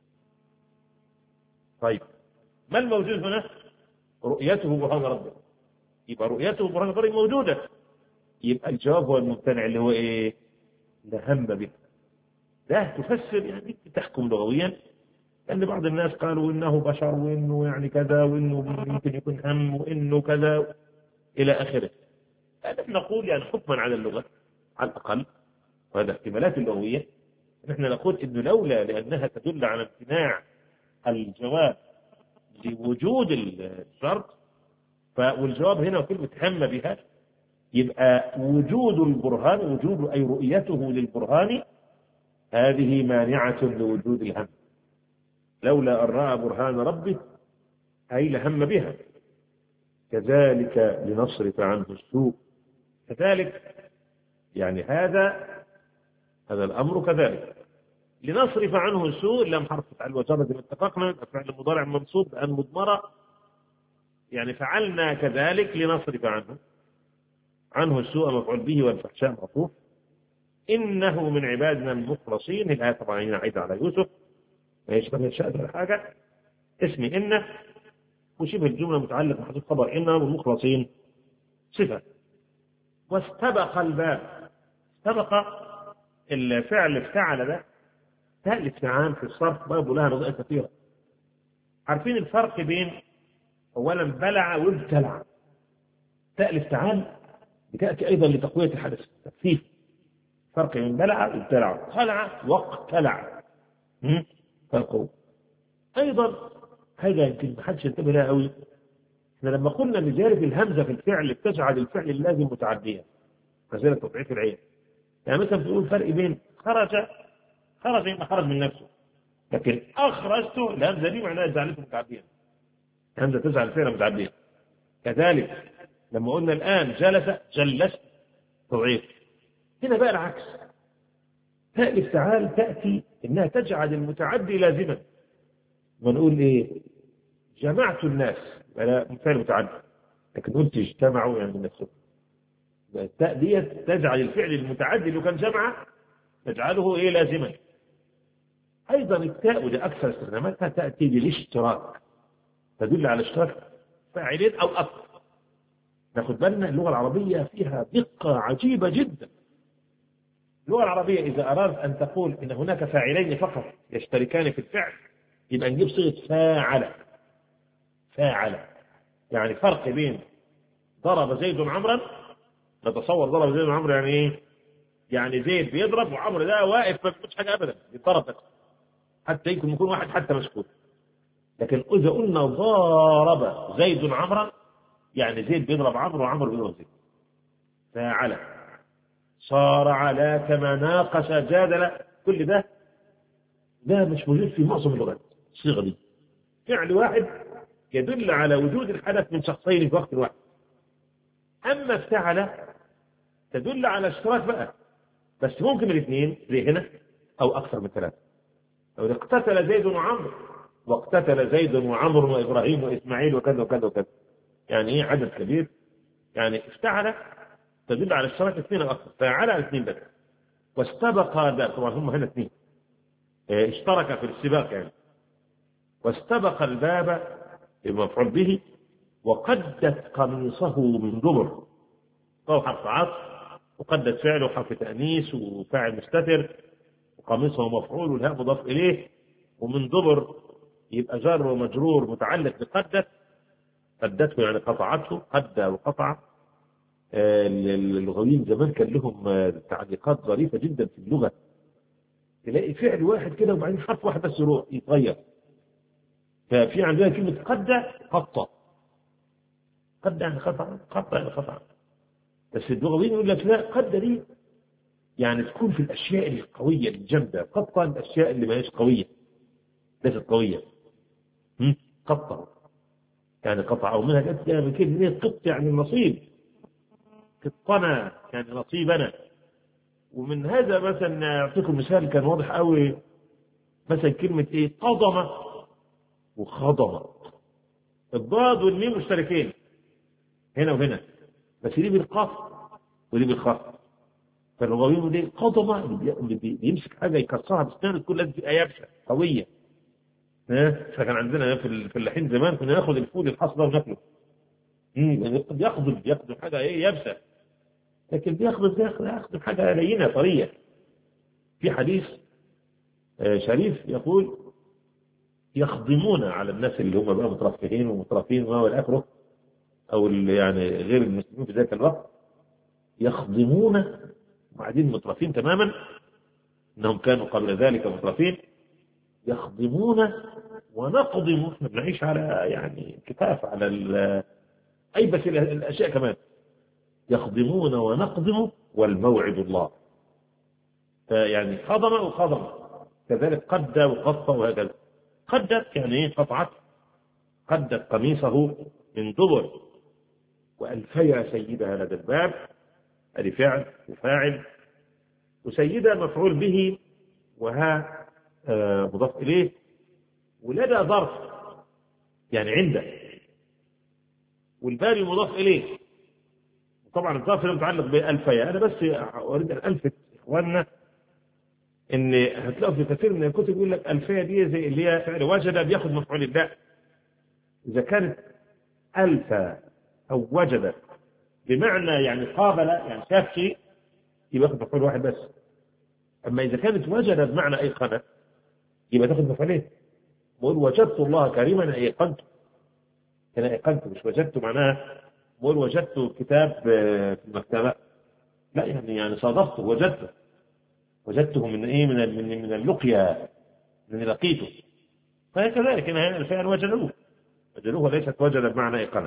طيب، ما الموجود هنا؟ رؤيته برهان ربه. يبقى رؤيته برهان ربه موجودة. يبقى الجواب هو الممتنع اللي هو ايه؟ لهم به. ده تفسر يعني تحكم لغويا، لأن بعض الناس قالوا إنه بشر وإنه يعني كذا وإنه يمكن يكون هم وإنه كذا إلى آخره. نحن نقول يعني حكما على اللغة على الأقل، وهذا احتمالات اللغوية، نحن نقول إنه لولا لأنها تدل على امتناع الجواب لوجود الشرط، والجواب هنا كلمة هم بها، يبقى وجود البرهان، وجود أي رؤيته للبرهان، هذه مانعة لوجود الهم. لولا أن رأى برهان ربه أي لهم بها. كذلك لنصرف عنه السوء. كذلك يعني هذا هذا الأمر كذلك. لنصرف عنه السوء، لم حرف فعل وجر زي ما اتفقنا، فعل المضارع منصوب بأن مضمرة، يعني فعلنا كذلك لنصرف عنه عنه السوء مفعول به، والفحشاء معطوف. إنه من عبادنا المخلصين. الآية طبعا هنا عايدة على يوسف، ما يشبه الشأن ولا حاجة. اسم إنه وشبه الجملة متعلق بحدث خبر إنه والمخلصين صفة. واستبق الباب. استبق الفعل افتعل ده تاء الافتعال في الصرف باب لها نظائر كثيرة. عارفين الفرق بين أولا بلع وابتلع؟ تاء الافتعال بتأتي أيضا لتقوية الحدث، تكثيف. فرق بين بلع وابتلع. قلع واقتلع، فرق. أيضا حاجة يمكن ما حدش ينتبه لها قوي، احنا لما قلنا نجارب الهمزة في الفعل بتجعل الفعل اللازم متعديا، مسألة تضعيف العين. يعني مثلا بتقول فرق بين خرج، خرج يبقى خرج من نفسه، لكن أخرجته الهمزة دي معناها جعلته متعديا، الهمزة تجعل الفعل متعديا. كذلك لما قلنا الآن جلس، جلست، تضعيف. هنا بقى العكس، تاء الافتعال تأتي إنها تجعل المتعدي لازما. ونقول إيه؟ جمعت الناس، ولا فعل متعدي، لكن قلت اجتمعوا يعني من نفسه. التاء دي تجعل الفعل المتعدي اللي كان جمع تجعله إيه؟ لازما. أيضا التاء ودي أكثر استخداماتها تأتي للاشتراك، تدل على اشتراك فاعلين أو أكثر. ناخد بالنا اللغة العربية فيها دقة عجيبة جدا. اللغة العربية إذا أردت أن تقول إن هناك فاعلين فقط يشتركان في الفعل، يبقى نجيب صيغة فاعل. فاعل يعني فرق بين ضرب زيد عمرا، نتصور ضرب زيد عمرا يعني إيه؟ يعني زيد بيضرب وعمرو ده واقف ما بيقولش حاجة أبدا، بيضرب بس، حتى يمكن يكون واحد حتى مسكوت. لكن إذا قلنا ضارب زيد عمرا يعني زيد بيضرب عمرو وعمرو بيضرب زيد. فاعل، صارع، لاكم، ناقش، جادل، كل ده ده مش موجود في معظم اللغات. الصيغة دي فعل واحد يدل على وجود الحدث من شخصين في وقت واحد. أما افتعل تدل على اشتراك بقى، بس ممكن الاثنين زي هنا أو أكثر من ثلاثة. لو اقتتل زيد وعمرو، واقتتل زيد وعمرو وإبراهيم وإسماعيل وكذا وكذا وكذا، يعني إيه عدد كبير. يعني افتعل تدل على اشتراك اثنين أو أكثر، فعلى اثنين بس. واستبق، ده طبعا هم هنا اثنين اشترك في السباق يعني. واستبق الباب بمفعول به، وقدت قميصه من دبر، فهو حرف عطف، وقدت فعله حرف تأنيس وفاعل مستتر، وقميصه مفعول والهاء مضاف إليه، ومن دبر يبقى جار ومجرور متعلق بقدت. قدته يعني قطعته، قد وقطع. اللغويين زمان كان لهم تعليقات ظريفة جدا في اللغة، تلاقي فعل واحد كده وبعدين حرف واحد بس يروح يتغير. ففي عندنا كلمة قد قطع، قد يعني قطع، قطع يعني قطع. بس اللغويين يقول لك لا، قد دي يعني تكون في الأشياء القوية الجامدة، قطع الأشياء اللي ما هيش قوية، ليست قوية. قطع يعني قطع، أو منها جت من كلمة قط يعني النصيب، قطنا يعني نصيبنا. ومن هذا مثلا أعطيكم مثال كان واضح قوي، مثلا كلمة إيه، قضمة وخضمة. الضاد والميم مشتركين هنا وهنا، بس دي بالقاف ودي بالخاء. فاللغويين دي قضمة اللي بيمسك حاجة يكسرها بسنانه تكون لازم تبقى يابسة قوية. فكان عندنا في الفلاحين زمان كنا ناخد الفول الحصى ده وناكله. يقضم يقضم حاجة ايه يابسة، لكن بيقضم يقضم حاجة لينة طرية. في حديث شريف يقول يخضمون على الناس اللي هم بقى مترفهين ومترفين والى اخره، او يعني غير المسلمين في ذاك الوقت، يخضمون وبعدين مترفين تماما، انهم كانوا قبل ذلك مترفين. يخضمون ونقضم، احنا بنعيش على يعني كتاف على اي بس الاشياء كمان. يخضمون ونقضم والموعد الله. فيعني خضم وخضم، كذلك قد وقط وهكذا. قدت يعني ايه، قطعت، قدت قميصه من دبر. والفيا سيدها لدى الباب، ادي فعل وفاعل، وسيدها مفعول به، وها آه مضاف اليه، ولدى ظرف يعني عنده، والباري مضاف اليه. طبعا الظرف متعلق بالفيا. انا بس اريد ان الفت اخواننا ان هتلاقوا في كثير من الكتب يقول لك الفيا دي زي اللي هي فعل وجد بياخذ مفعول الله. اذا كانت الف او وجد بمعنى يعني قابل يعني شاف شيء يبقى ياخذ مفعول واحد بس. اما اذا كانت وجد بمعنى ايقن يبقى تاخذ مفعولين. بقول وجدت الله كريما ايقنت، انا ايقنت مش وجدت معناها بقول وجدت كتاب في المكتبه، لا يعني يعني صادفته وجدته، وجدته من ايه، من من من اللقيا، من لقيته. فكذلك هنا الفعل وجدوه، وجدوه ليست وجد بمعنى ايقن.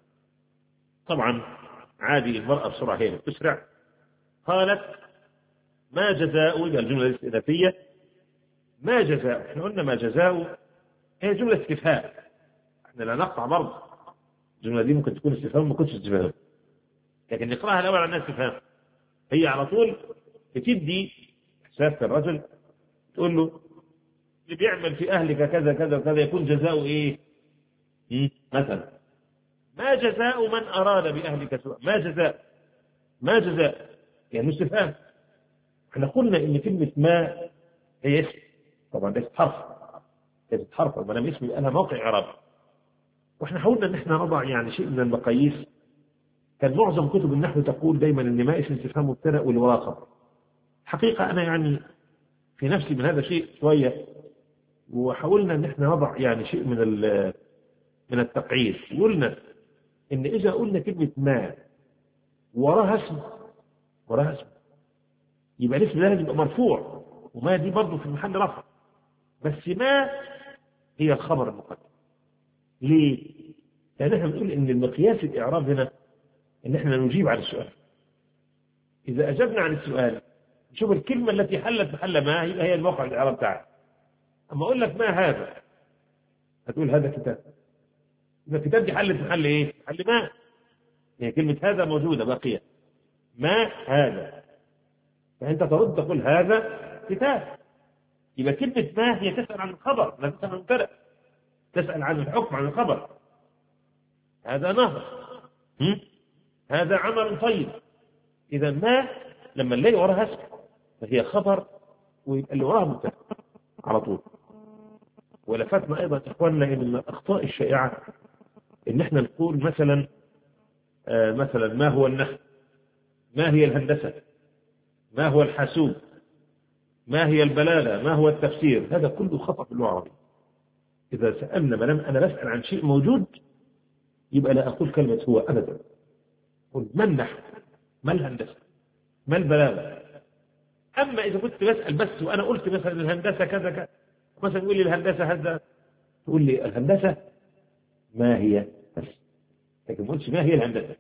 طبعا عادي المرأة بسرعة هي بتسرع. قالت ما جزاء، الجملة الاستئنافية ما جزاء. احنا قلنا ما جزاء هي جملة استفهام، احنا لا نقطع برضه. الجملة دي ممكن تكون استفهام ما كنتش استفهام، لكن نقراها الأول على الناس استفهام. هي على طول بتدي إحساس الرجل، تقول له اللي بيعمل في أهلك كذا كذا وكذا يكون جزاؤه إيه؟ مثلا ما جزاء من أراد بأهلك سوء، ما جزاء، ما جزاء يعني استفهام. احنا قلنا إن كلمة ما هي اسم، طبعا ليست حرف، ليست حرف، وما لم اسم يبقى لها موقع إعرابي. واحنا حاولنا ان احنا نضع يعني شيء من المقاييس. كان معظم كتب النحو تقول دايما ان ما اسم استفهام مبتدا والواو خبر. حقيقه انا يعني في نفسي من هذا شيء شويه، وحاولنا ان احنا نضع يعني شيء من من التقعيد. قلنا ان اذا قلنا كلمه ما وراها اسم، وراها اسم يبقى الاسم لازم يبقى مرفوع، وما دي برضه في محل رفع، بس ما هي الخبر المقدم. ليه؟ يعني احنا بنقول ان المقياس الإعراب هنا ان احنا نجيب عن السؤال. إذا أجبنا عن السؤال نشوف الكلمة التي حلت محل ما يبقى هي الموقع الإعراب بتاعها. أما أقول لك ما هذا هتقول هذا كتاب. يبقى الكتاب دي حلت محل إيه؟ محل ما. هي كلمة هذا موجودة باقية. ما هذا، فأنت ترد تقول هذا كتاب. يبقى كلمة ما هي تسأل عن الخبر، لا تسأل عن المبتدأ. تسأل عن الحكم عن الخبر. هذا نهر، هذا عمل طيب. إذا ما لما نلاقي وراها اسم فهي خبر، ويبقى اللي وراها مبتدأ على طول. ولفتنا أيضا إخواننا إن من الأخطاء الشائعة إن إحنا نقول مثلا آه مثلا ما هو النحو، ما هي الهندسة، ما هو الحاسوب، ما هي البلاغة، ما هو التفسير. هذا كله خطأ في اللغة العربية. إذا سألنا ما دام أنا بسأل عن شيء موجود يبقى لا أقول كلمة هو أبدا. قل ما النحو، ما الهندسة، ما البلاغة. أما إذا كنت بسأل بس وأنا قلت مثلا الهندسة كذا كذا، مثلا تقول لي الهندسة هذا، تقول لي الهندسة ما هي بس، لكن ما قلتش ما هي الهندسة.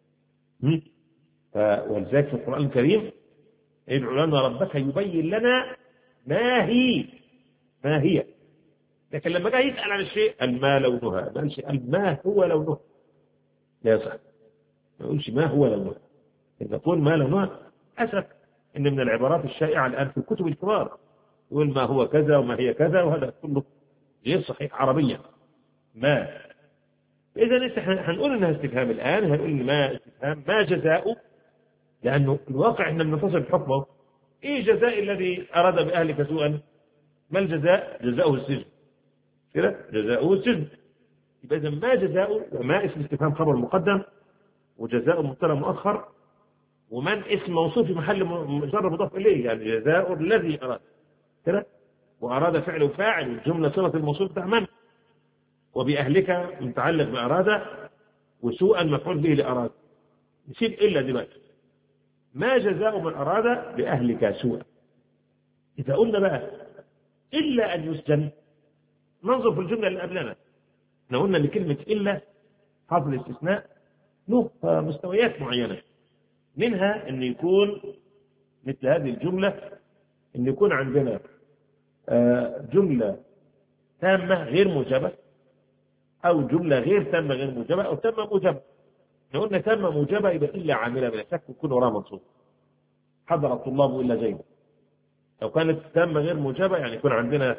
ولذلك في القرآن الكريم ادعو لنا ربك يبين لنا ما هي ما هي. لكن لما جاء يسأل عن الشيء قال ما لونها، ما قالش قال ما هو لونها. لا يصح، ما يقولش ما هو لونها. إن نقول ما لونها أسف إن من العبارات الشائعة الآن في الكتب الكبار يقول ما هو كذا وما هي كذا، وهذا كله غير صحيح عربيا. ما إذا احنا هنقول إنها استفهام الآن، هنقول ما استفهام ما جزاؤه، لأنه الواقع إحنا بنتصل بحكمه. إيه جزاء الذي أراد بأهلك سوءا؟ ما الجزاء؟ جزاؤه السجن. كده جزاؤه السجن. يبقى إذا ما جزاؤه، وما اسم استفهام خبر مقدم، وجزاؤه مبتدا مؤخر، ومن اسم موصوف في محل جر مضاف إليه، يعني جزاء الذي أراد كده، وأراد فعل وفاعل، والجملة صلة الموصول بتاع من، وبأهلك متعلق بأراد، وسوءا مفعول به لأراد. نسيب إلا دلوقتي ما جزاء من أراد بأهلك سوءا. إذا قلنا بقى إلا أن يسجن، ننظر في الجملة اللي قبلنا. احنا قلنا لكلمة إلا حرف الاستثناء له مستويات معينة، منها أن يكون مثل هذه الجملة أن يكون عندنا جملة تامة غير موجبة، أو جملة غير تامة غير موجبة، أو تامة موجبة. لو قلنا تامة موجبة يبقى إلا عاملة بلا شك يكون وراها منصوب. حضر الطلاب إلا زيد. لو كانت تامة غير موجبة يعني يكون عندنا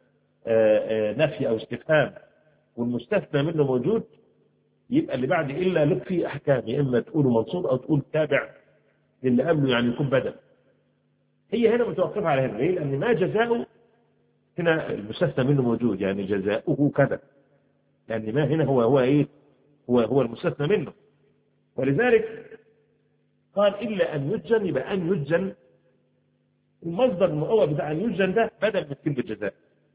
نفي أو استفهام والمستثنى منه موجود، يبقى اللي بعد إلا لك فيه أحكام، يا إما تقول منصوب أو تقول تابع للي قبله، يعني يكون بدل. هي هنا متوقفة على هذا، ليه؟ لأن ما جزاؤه هنا المستثنى منه موجود، يعني جزاؤه كذا، لأن ما هنا هو هو إيه؟ هو هو المستثنى منه. ولذلك قال إلا أن يجن، يبقى أن يجن المصدر المؤول بتاع أن يجن ده بدل من كلمة جزاء.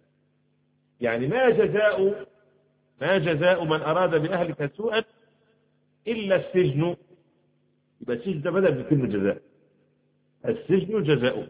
يعني ما جزاء ما جزاء من أراد بأهلك سوءا إلا السجن، يبقى السجن ده بدل من كلمة جزاء. السجن جزاؤه.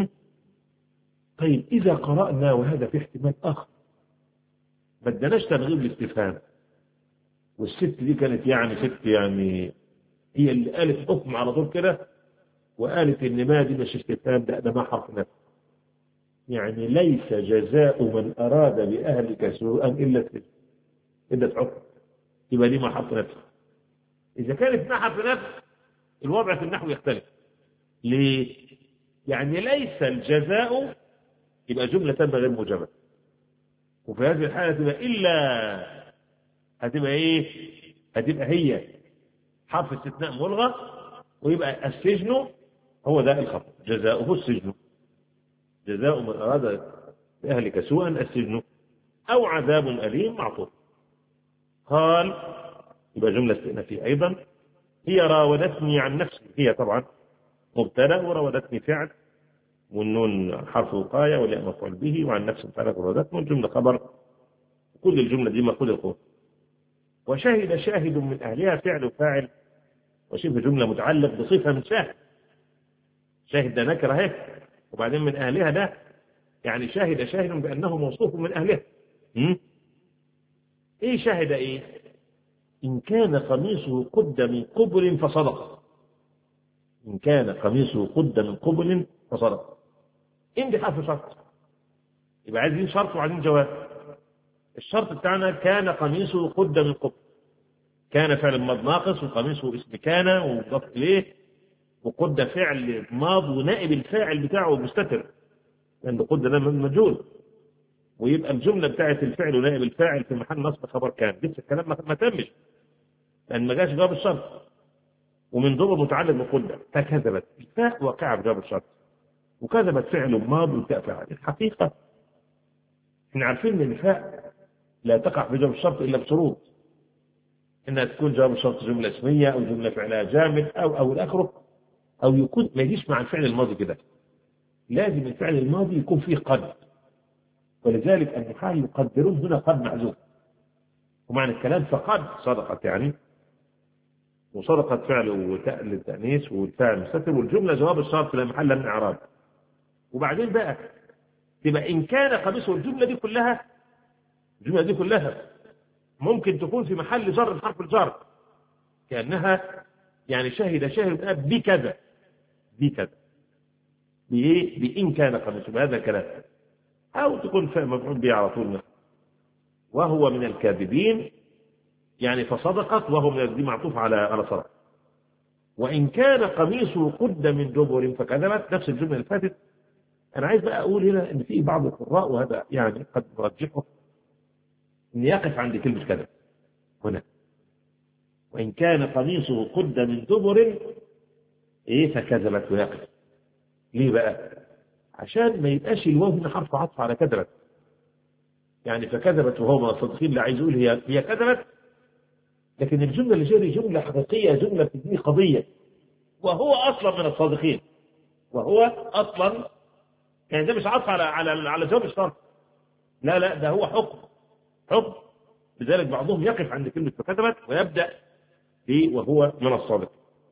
طيب إذا قرأنا، وهذا في احتمال آخر، ما ادناش ترغيب الاستفهام، والست دي كانت يعني ست يعني هي اللي قالت حكم على طول كده، وقالت إن ما دي مش استفهام، ده ده ما حرف نفس. يعني ليس جزاء من أراد بأهلك سوءا إلا السجن، إلا حكم، يبقى دي ما حرف نفس. إذا كانت ما حرف نفس الوضع في النحو يختلف. ليه؟ يعني ليس الجزاء يبقى جملة تامة غير موجبة، وفي هذه الحالة تبقى إلا هتبقى إيه؟ هتبقى هي حرف استثناء ملغى، ويبقى السجن هو ده الخبر، جزاؤه السجن. جزاء من أراد بأهلك سوءا السجن أو عذاب أليم معطوف. قال يبقى جملة استئنافية أيضا. هي راودتني عن نفسي، هي طبعا مبتدأ، وراودتني فعل، والنون حرف وقاية، والياء مفعول به، وعن نفس فعل راودتني، والجملة خبر. كل الجملة دي مأخوذ القول. وشهد شاهد من أهلها فعل وفاعل وشبه جملة متعلق بصفة من شاهد. شاهد ده نكرة هيك، وبعدين من أهلها ده يعني شاهد شاهد بأنه موصوف من أهلها. م? إيه شاهد إيه؟ إن كان قميصه قد من قبل فصدق. إن كان قميصه قد من قبل فصدق. إن دي حرف شرط، يبقى عايزين شرط وعايزين جواب. الشرط بتاعنا كان قميصه قد من قبل، كان فعل ماض ناقص وقميصه اسم كان ومضاف إليه، وقد فعل ماض ونائب الفاعل بتاعه مستتر، لأن قد ده مجهول، ويبقى الجملة بتاعت الفعل ونائب الفاعل في محل نصب خبر كان. لسه الكلام ما تمش لأن ما جاش جواب الشرط، ومن ضمن متعلق بقد. فكذبت الفاء وقع بجواب الشرط، وكذبت فعل ماض والتاء فاعل. الحقيقة احنا عارفين ان الفاء لا تقع في جواب الشرط الا بشروط، انها تكون جواب الشرط جملة اسمية او جملة فعلها جامد او او الاخره، او يكون ما يجيش مع الفعل الماضي كده، لازم الفعل الماضي يكون فيه قد. ولذلك النحاة يقدرون هنا قد محذوف، ومعنى الكلام فقد صدقت يعني، وصدقت فعل وتاء للتأنيث والفاعل مستتر، والجملة جواب الشرط لا محل من إعراب. وبعدين بقى تبقى إن كان قميصه، الجملة دي كلها الجملة دي كلها ممكن تكون في محل جر حرف الجر، كأنها يعني شهد شاهد بكذا بكذا بإيه؟ بإن كان قميصه، بهذا الكلام، أو تكون فعل مفعول به على طول، وهو من الكاذبين يعني فصدقت، وهو من الذي معطوف على على صدق. وإن كان قميصه قد من دبر فكذبت، نفس الجملة اللي فاتت. أنا عايز بقى أقول هنا إن في بعض القراء، وهذا يعني قد نرجحه، إن يقف عند كلمة كذب هنا. وإن كان قميصه قد من دبر إيه فكذبت، ويقف. ليه بقى؟ عشان ما يبقاش الواو هنا حرف عطف على كذبت، يعني فكذبت وهو من الصادقين، اللي عايز يقول هي هي كذبت، لكن الجملة اللي جايه جملة حقيقية، جملة في قضية، وهو أصلا من الصادقين، وهو أصلا يعني ده مش عطف على على على جواب الشرط، لا لا، ده هو حكم حكم. لذلك بعضهم يقف عند كلمة فكذبت ويبدأ به وهو من الصادق.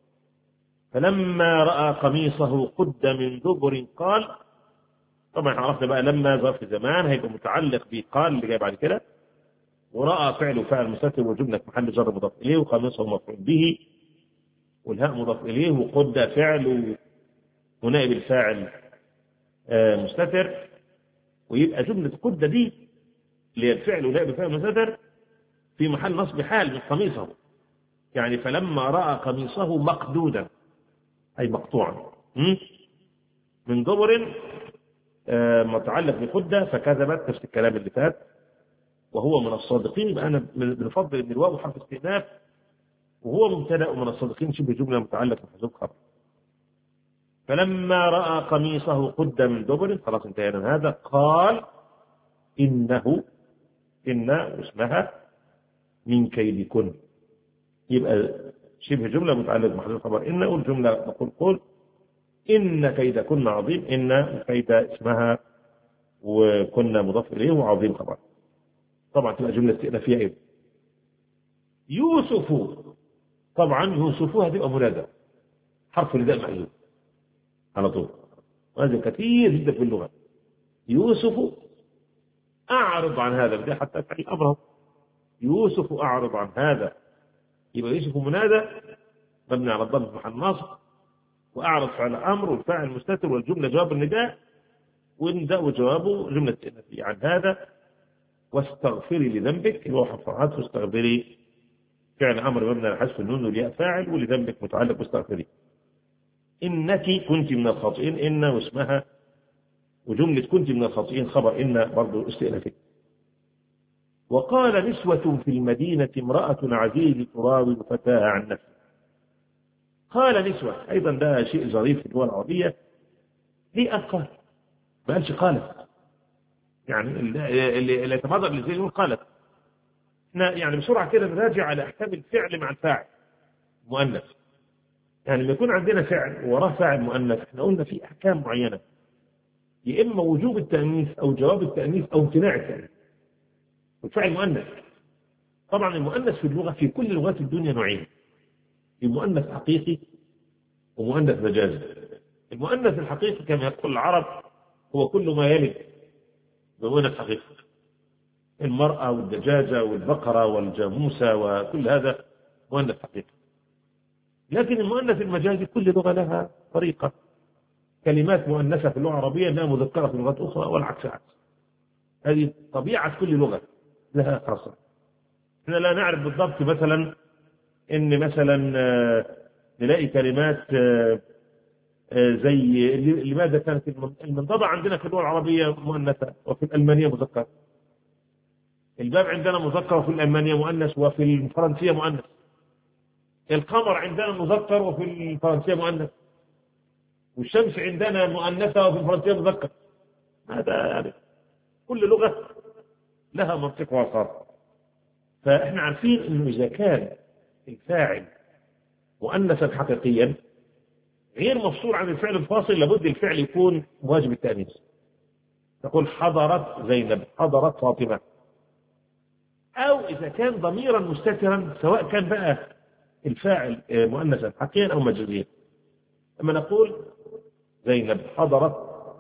فلما رأى قميصه قد من دبر قال، طبعا عرفنا بقى لما ظرف زمان هيبقى متعلق بقال اللي جاي بعد كده، ورأى فعل وفاعل مستتر وجملة محل جر مضاف إليه، وقميصه مفعول به والهاء مضاف إليه، وقد فعل ونائب الفاعل مستتر، ويبقى جملة قد دي اللي هي الفعل ونائب الفاعل مستتر في محل نصب حال من قميصه، يعني فلما رأى قميصه مقدودا أي مقطوعا من دبر متعلق بقد فكذبت، نفس الكلام اللي فات، وهو من الصادقين. يبقى أنا بنفضل ان الواو حرف استئناف، وهو مبتدأ ومن الصادقين شبه جملة متعلقة بحذوف خبر. فلما رأى قميصه قد من دبر، خلاص انتهينا من هذا. قال إنه، إن اسمها من كيدكن، يبقى شبه جملة متعلقة بحذوف خبر إن، والجملة نقول قل إن كيدكن عظيم، إن كيد اسمها وكنا مضاف إليه وعظيم خبر. طبعا تبقى جملة استئنافية إيه؟ يوسف، طبعا يوسف هتبقى منادى حرف نداء محذوف على طول، وهذا كثير جدا في اللغة. يوسف أعرض عن هذا، بدأ حتى فعل أمره، يوسف أعرض عن هذا، يبقى يوسف منادى مبني على الضم في محل نصب، وأعرض فعل أمر والفاعل مستتر والجملة جواب النداء، والنداء وجوابه جملة استئنافية عن هذا. واستغفري لذنبك، اللي هو حرف واستغفري فعل امر مبني على حذف النون والياء فاعل، ولذنبك متعلق واستغفري. انك كنت من الخاطئين، ان واسمها وجمله كنت من الخاطئين خبر ان برضه استئنافي. وقال نسوة في المدينة امرأة العزيز تراود فتاها عن نفسه. قال نسوة، ايضا ده شيء ظريف في اللغة العربية، ليه قال؟ ما قالش قالت، يعني اللي اللي يتمرر اللي زي يقول قالت. احنا يعني بسرعه كده نراجع على احكام الفعل مع الفاعل مؤنث. يعني لما يكون عندنا فعل وراه فاعل مؤنث، احنا قلنا في احكام معينه، يا اما وجوب التانيث او جواب التانيث او امتناع التانيث. والفعل مؤنث، طبعا المؤنث في اللغه في كل لغات الدنيا نوعين، المؤنث حقيقي ومؤنث مجازي. المؤنث الحقيقي كما يقول العرب هو كل ما يلد بمؤنث حقيقي، المرأة والدجاجة والبقرة والجاموسة وكل هذا مؤنث حقيقي. لكن المؤنث المجازي كل لغة لها طريقة. كلمات مؤنثة في اللغة العربية انها مذكرة في لغات أخرى والعكس عكس. هذه طبيعة كل لغة لها خاصة. احنا لا نعرف بالضبط مثلا ان مثلا نلاقي كلمات زي لماذا كانت المنضدة عندنا في اللغة العربية مؤنثة وفي الألمانية مذكر. الباب عندنا مذكر وفي الألمانية مؤنث وفي الفرنسية مؤنث. القمر عندنا مذكر وفي الفرنسية مؤنث. والشمس عندنا مؤنثة وفي الفرنسية مذكر. هذا يعني كل لغة لها منطقها الخاص. فإحنا عارفين إنه إذا كان الفاعل مؤنثا حقيقيا غير مفصول عن الفعل الفاصل لابد الفعل يكون واجب التأنيث. تقول حضرت زينب، حضرت فاطمة. أو إذا كان ضميرا مستترا سواء كان بقى الفاعل مؤنثا حقيقيا أو مجازيا. لما نقول زينب حضرت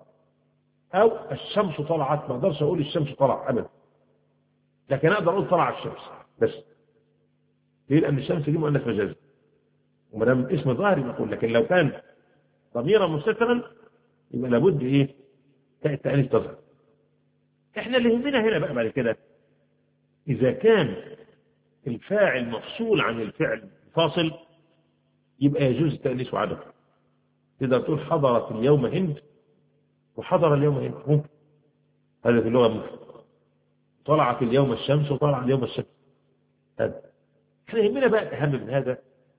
أو الشمس طلعت، ما أقدرش أقول الشمس طلع أبدا، لكن أقدر أقول طلع الشمس بس. ليه؟ لأن الشمس دي مؤنث مجازي وما دام اسم ظاهري نقول. لكن لو كان ضميرا مستترا يبقى لابد إيه التأنيث تظهر. إحنا اللي يهمنا هنا بقى بعد كده إذا كان الفاعل مفصول عن الفعل فاصل يبقى يجوز التأنيث وعدم. تقدر تقول حضرت اليوم هند وحضر اليوم هند، ممكن هذا في اللغة ممكن. طلعت اليوم الشمس وطلع اليوم الشمس. هذا احنا يهمنا بقى الأهم من هذا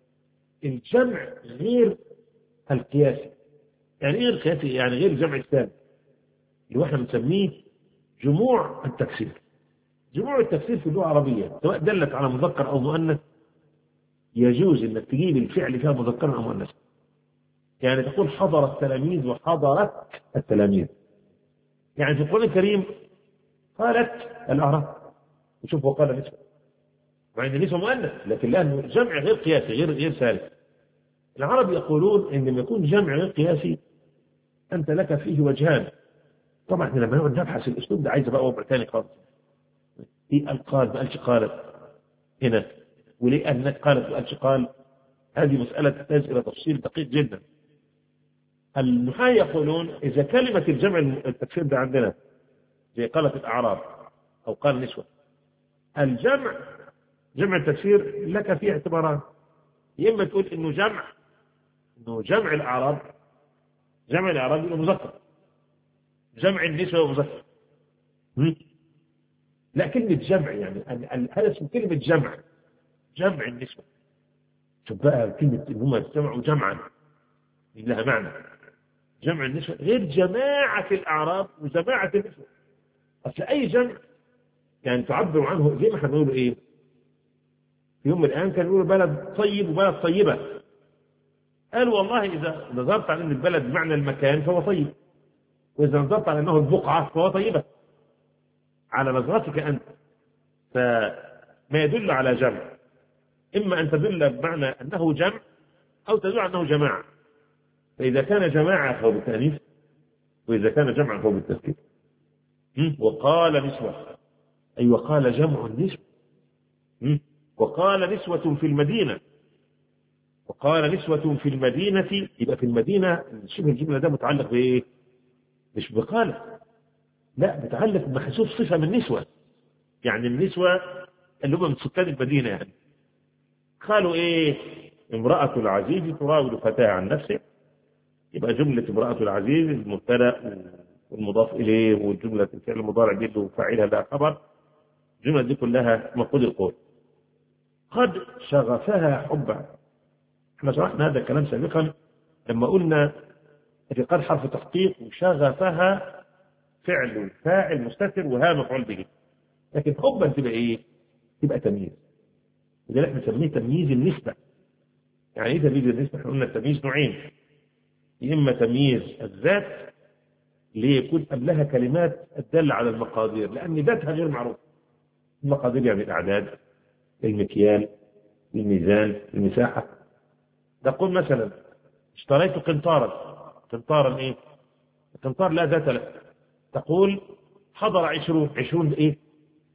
الجمع غير القياسي. يعني ايه القياسي؟ يعني غير الجمع الثاني اللي احنا بنسميه جموع التكسير. جموع التكسير في اللغة العربية سواء دلت على مذكر أو مؤنث يجوز انك تجيب الفعل فيها مذكرا أو مؤنثا. يعني تقول حضر التلاميذ وحضرت التلاميذ. يعني في القرآن الكريم قالت الأعراب وشوف هو قال نسوة مع ان نسوة مؤنث لكن لأنه جمع غير قياسي غير غير سالم. العرب يقولون ان لما يكون جمع غير قياسي انت لك فيه وجهان. طبعا احنا لما نقعد نبحث الاسلوب ده عايز بقى وضع ثاني خالص. ايه القال ما قالش قالت هنا وليه انك قالت ما قالش قال؟ هذه مسألة تحتاج الى تفصيل دقيق جدا. النحاة يقولون اذا كلمة الجمع التكسير ده عندنا زي قالت الاعراب او قال نسوة، الجمع جمع التكسير لك فيه اعتبارات. يا اما تقول انه جمع انه جمع الاعراب جمع الاعراب يبقى مذكر، جمع النسوة مذكر. لا كلمة جمع يعني هذا اسمه كلمة جمع جمع النسوة. شوف بقى كلمة ان هم يجتمعوا جمعا لها معنى. جمع النسوة غير جماعة الاعراب وجماعة النسوة. اصل اي جمع يعني تعبر عنه زي ما احنا بنقول ايه في يوم من الايام كانوا يقولوا بلد طيب وبلد طيبة. قالوا والله اذا نظرت على ان البلد معنى المكان فهو طيب، واذا نظرت على انه البقعة فهو طيبة على نظرتك انت. فما يدل على جمع اما ان تدل بمعنى انه جمع او تدل على انه جماعة. فاذا كان جماعة فهو بالتأنيث واذا كان جمعا فهو بالتذكير. وقال نسوة اي وقال جمع النسوة. وقال نسوة في المدينة وقال نسوة في المدينة يبقى في المدينة شبه الجملة ده متعلق بايه؟ مش بقال لا متعلق بمحسوب صفة من نسوة. يعني النسوة اللي هم من سكان المدينة. يعني قالوا ايه؟ امرأة العزيز تراود فتاة عن نفسه. يبقى جملة امرأة العزيز المبتدأ والمضاف إليه والجملة الفعل المضارع دي وفاعلها لها خبر. الجملة دي كلها مفعول القول. قد شغفها حبا. احنا شرحنا هذا الكلام سابقا لما قلنا في قد حرف تحقيق وشغفها فعل فاعل مستتر وها مفعول به. لكن حبا تبقى ايه؟ تبقى تمييز. لذلك بنسميه تمييز النسبة. يعني ايه تمييز النسبة؟ احنا قلنا التمييز نوعين. يا اما تمييز الذات اللي يكون قبلها كلمات الدالة على المقادير لان ذاتها غير معروف. المقادير يعني الاعداد المكيال الميزان المساحة. تقول مثلا اشتريت قنطارا. قنطارا ايه؟ القنطار لا ذات له. تقول حضر عشرون. عشرون ايه؟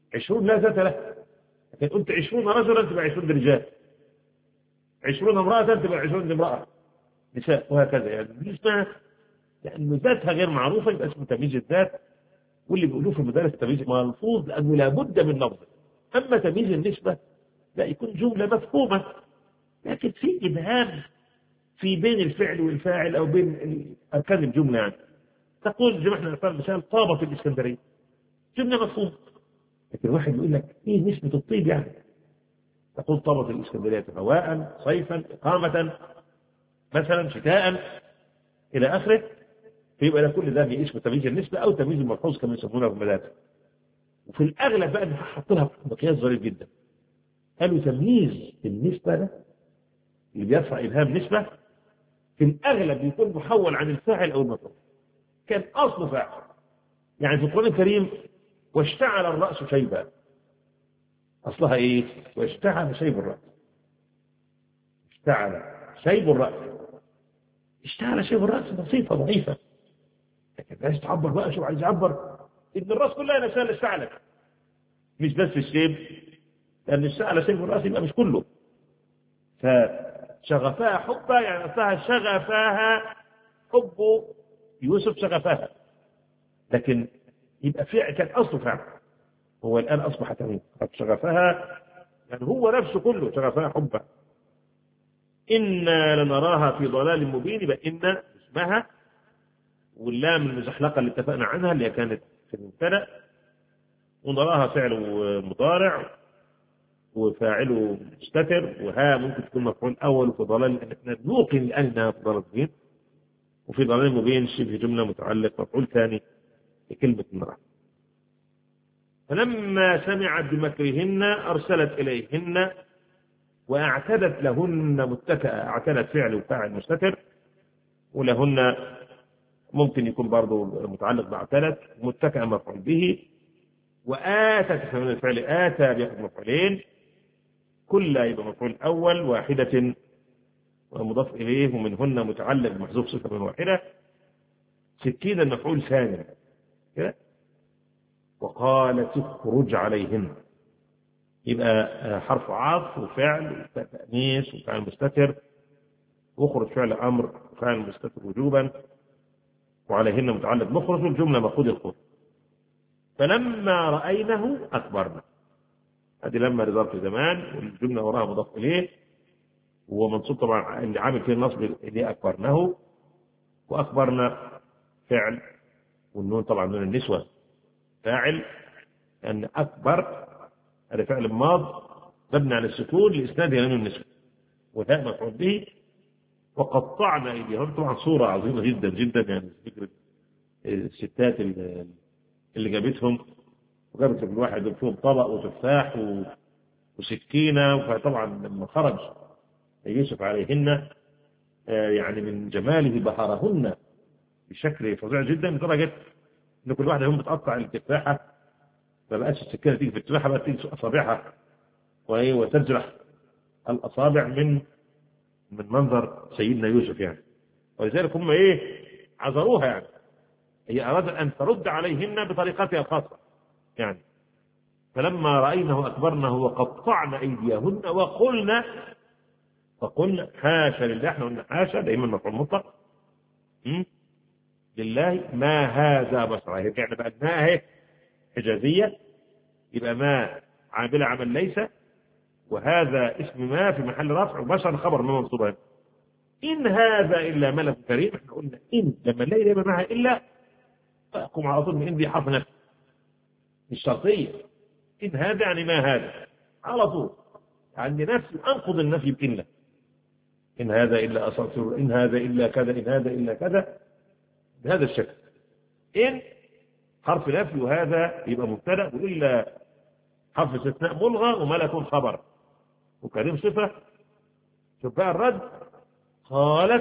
عشرون لا ذات له، لكن قلت عشرون رجلا تبقى عشرون رجال، عشرون امرأة تبقى عشرون امرأة نساء، وهكذا. يعني دي اسمها لأن ذاتها غير معروفة يبقى اسمه تمييز الذات. واللي بيقولوه في المدارس تمييز ملفوظ لأنه لابد من لفظه. أما تمييز النسبة لا، يكون جملة مفهومة لكن في إبهام في بين الفعل والفاعل أو بين أركان الجملة. يعني تقول زي ما احنا نقول مثال طابة الإسكندرية، جملة مفهومة، لكن واحد يقول لك إيه نسبة الطيب؟ يعني تقول طابة الإسكندرية هواء صيفا إقامة مثلا شتاء إلى آخره، فيبقى ده كل ده اسمه تمييز النسبة أو تمييز الملحوظ كما يسمونه في المدارس. وفي الأغلب بقى حط لها مقياس ظريف جدا، قالوا تمييز النسبة ده اللي بيرفع إبهام نسبة في الأغلب بيكون محول عن الفاعل أو المفعول، كان أصل فاعل. يعني في القرآن الكريم واشتعل الرأس شيبا، أصلها إيه؟ واشتعل شيب الرأس، اشتعل شيب الرأس، اشتعل شيب الرأس بسيطة ضعيفة، لكن عايز تعبر بقى شو عايز يعبر إن الرأس كلها نسال اشتعلت، مش بس الشيب، لأن اشتعل شيب الرأس يبقى مش كله. فشغفها حبا يعني أصلها شغفها حب يوسف شغفها، لكن يبقى فعل كان أصله فعل، هو الآن أصبح تمييز. شغفها يعني هو نفسه كله شغفها حبا. إنا لنراها في ضلال مبين، يبقى إن اسمها واللام المزحلقة اللي اتفقنا عنها اللي كانت في المبتدأ، ونراها فعل مضارع وفاعله مستتر، وها ممكن تكون مفعول أول، وفي ضلال احنا نوقن لأنها في ضلال مبين، وفي ضلال مبين شبه جملة متعلق مفعول ثاني لكلمة نراها. فلما سمعت بمكرهن أرسلت إليهن وأعتدت لهن متكئا، اعتدت فعل وفاعل مستتر، ولهن ممكن يكون برضه متعلق باعتدت، متكئا مفعول به، وآتت من الفعل آتى بياخذ مفعولين، كل يبقى مفعول أول، واحدة ومضاف إليه، ومنهن متعلق محذوف صفة من واحدة، سكينا المفعول ثاني كده، وقالت اخرج عليهن، يبقى حرف عطف وفعل تأنيث وفعل مستتر، واخرج فعل أمر وفعل مستتر وجوبا، وعليهن متعلق مخرج، والجملة مأخوذ الخروج. فلما رأينه أكبرنا، هذه لما لظرف زمان، والجملة وراها مضاف إليه، وهو منصوب طبعا اللي عامل فيه النصب اللي أكبرناه، وأكبرنا فعل، والنون طبعا نون النسوة فاعل، لأن أكبر هذا فعل ماض مبني على السكون لإسناده إلى نون النسوة، وهاء مفعول به. وقطعنا أيديهم، طبعا صورة عظيمة جدا جدا، يعني فكرة الستات اللي جابتهم وجابت الواحد فيهم طبق وتفاح وسكينة، فطبعا لما خرج يوسف عليهن يعني من جماله بهرهن بشكل فظيع جدا، لدرجة ان كل واحدة هم بتقطع التفاحة ما بقاش السكينة تيجي في التفاحة، بقى تيجي أصابعها وتجرح الأصابع من من منظر سيدنا يوسف يعني. ولذلك هم ايه عذروها، يعني هي أرادت أن ترد عليهن بطريقتها الخاصة يعني. فلما رأينه أكبرنه وقطعنا أيديهن وقلنا، فقلنا حاشا لله، احنا قلنا حاشا دائما مفعول مطلق لله، ما هذا بشرا، يعني بقى ما هي حجازية، يبقى ما عاملة عمل ليس، وهذا اسم ما في محل رفع، وبشر خبر ما منصوبا. إن هذا إلا ملك كريم، احنا قلنا إن لما نلاقي دايما معها إلا تحكم على طول من إن دي حرف نفس مش شرطية. إن هذا يعني ما هذا على طول، يعني نفسي أنقض النفي بإلا، إن هذا إلا أساطير، إن هذا إلا كذا، إن هذا إلا كذا، بهذا الشكل. إن حرف نفي وهذا يبقى مبتدأ، وإلا حرف استثناء ملغى، وملك خبر، وكريم صفة. شوف بقى الرد، قالت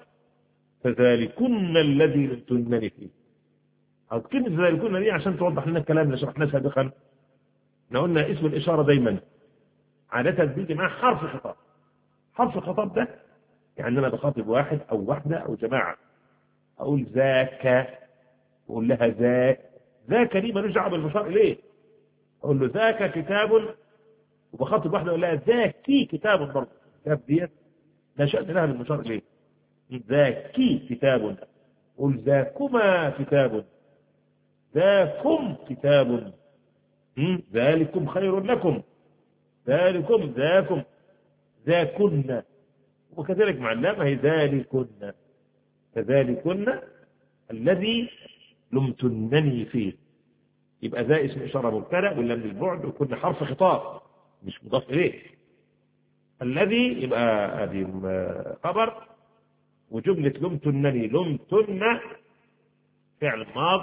فذلكن الذي لمتنني فيه. أو كلمة ذلكن دي عشان توضح لنا الكلام اللي شرحناه سابقا. احنا قلنا اسم الإشارة دايما عادة بيجي معاه حرف خطاب. حرف الخطاب ده يعني أنا بخاطب واحد أو واحدة أو جماعة، أقول ذاك، أقول لها ذاك، ذاك دي مالوش دعوة بالمشار إليه، أقول له ذاك كتاب، وبخاطب واحدة أقول لها ذاكي كتاب برضه. كتاب ديت لا شأن لها بالمشار إليه. ذاكي كتاب، قل ذاكما كتاب، ذاكم كتاب، ذلكم خير لكم، ذلكم ذاكم ذاكن، وكذلك مع اللام هي ذلكن، كذلكن الذي لمتنني فيه. يبقى ذا اسم إشارة مبتدأ واللام للبعد، وكنا حرف خطاب مش مضاف إليه. الذي يبقى هذه خبر، وجملة لمتنني لمتن فعل ماض،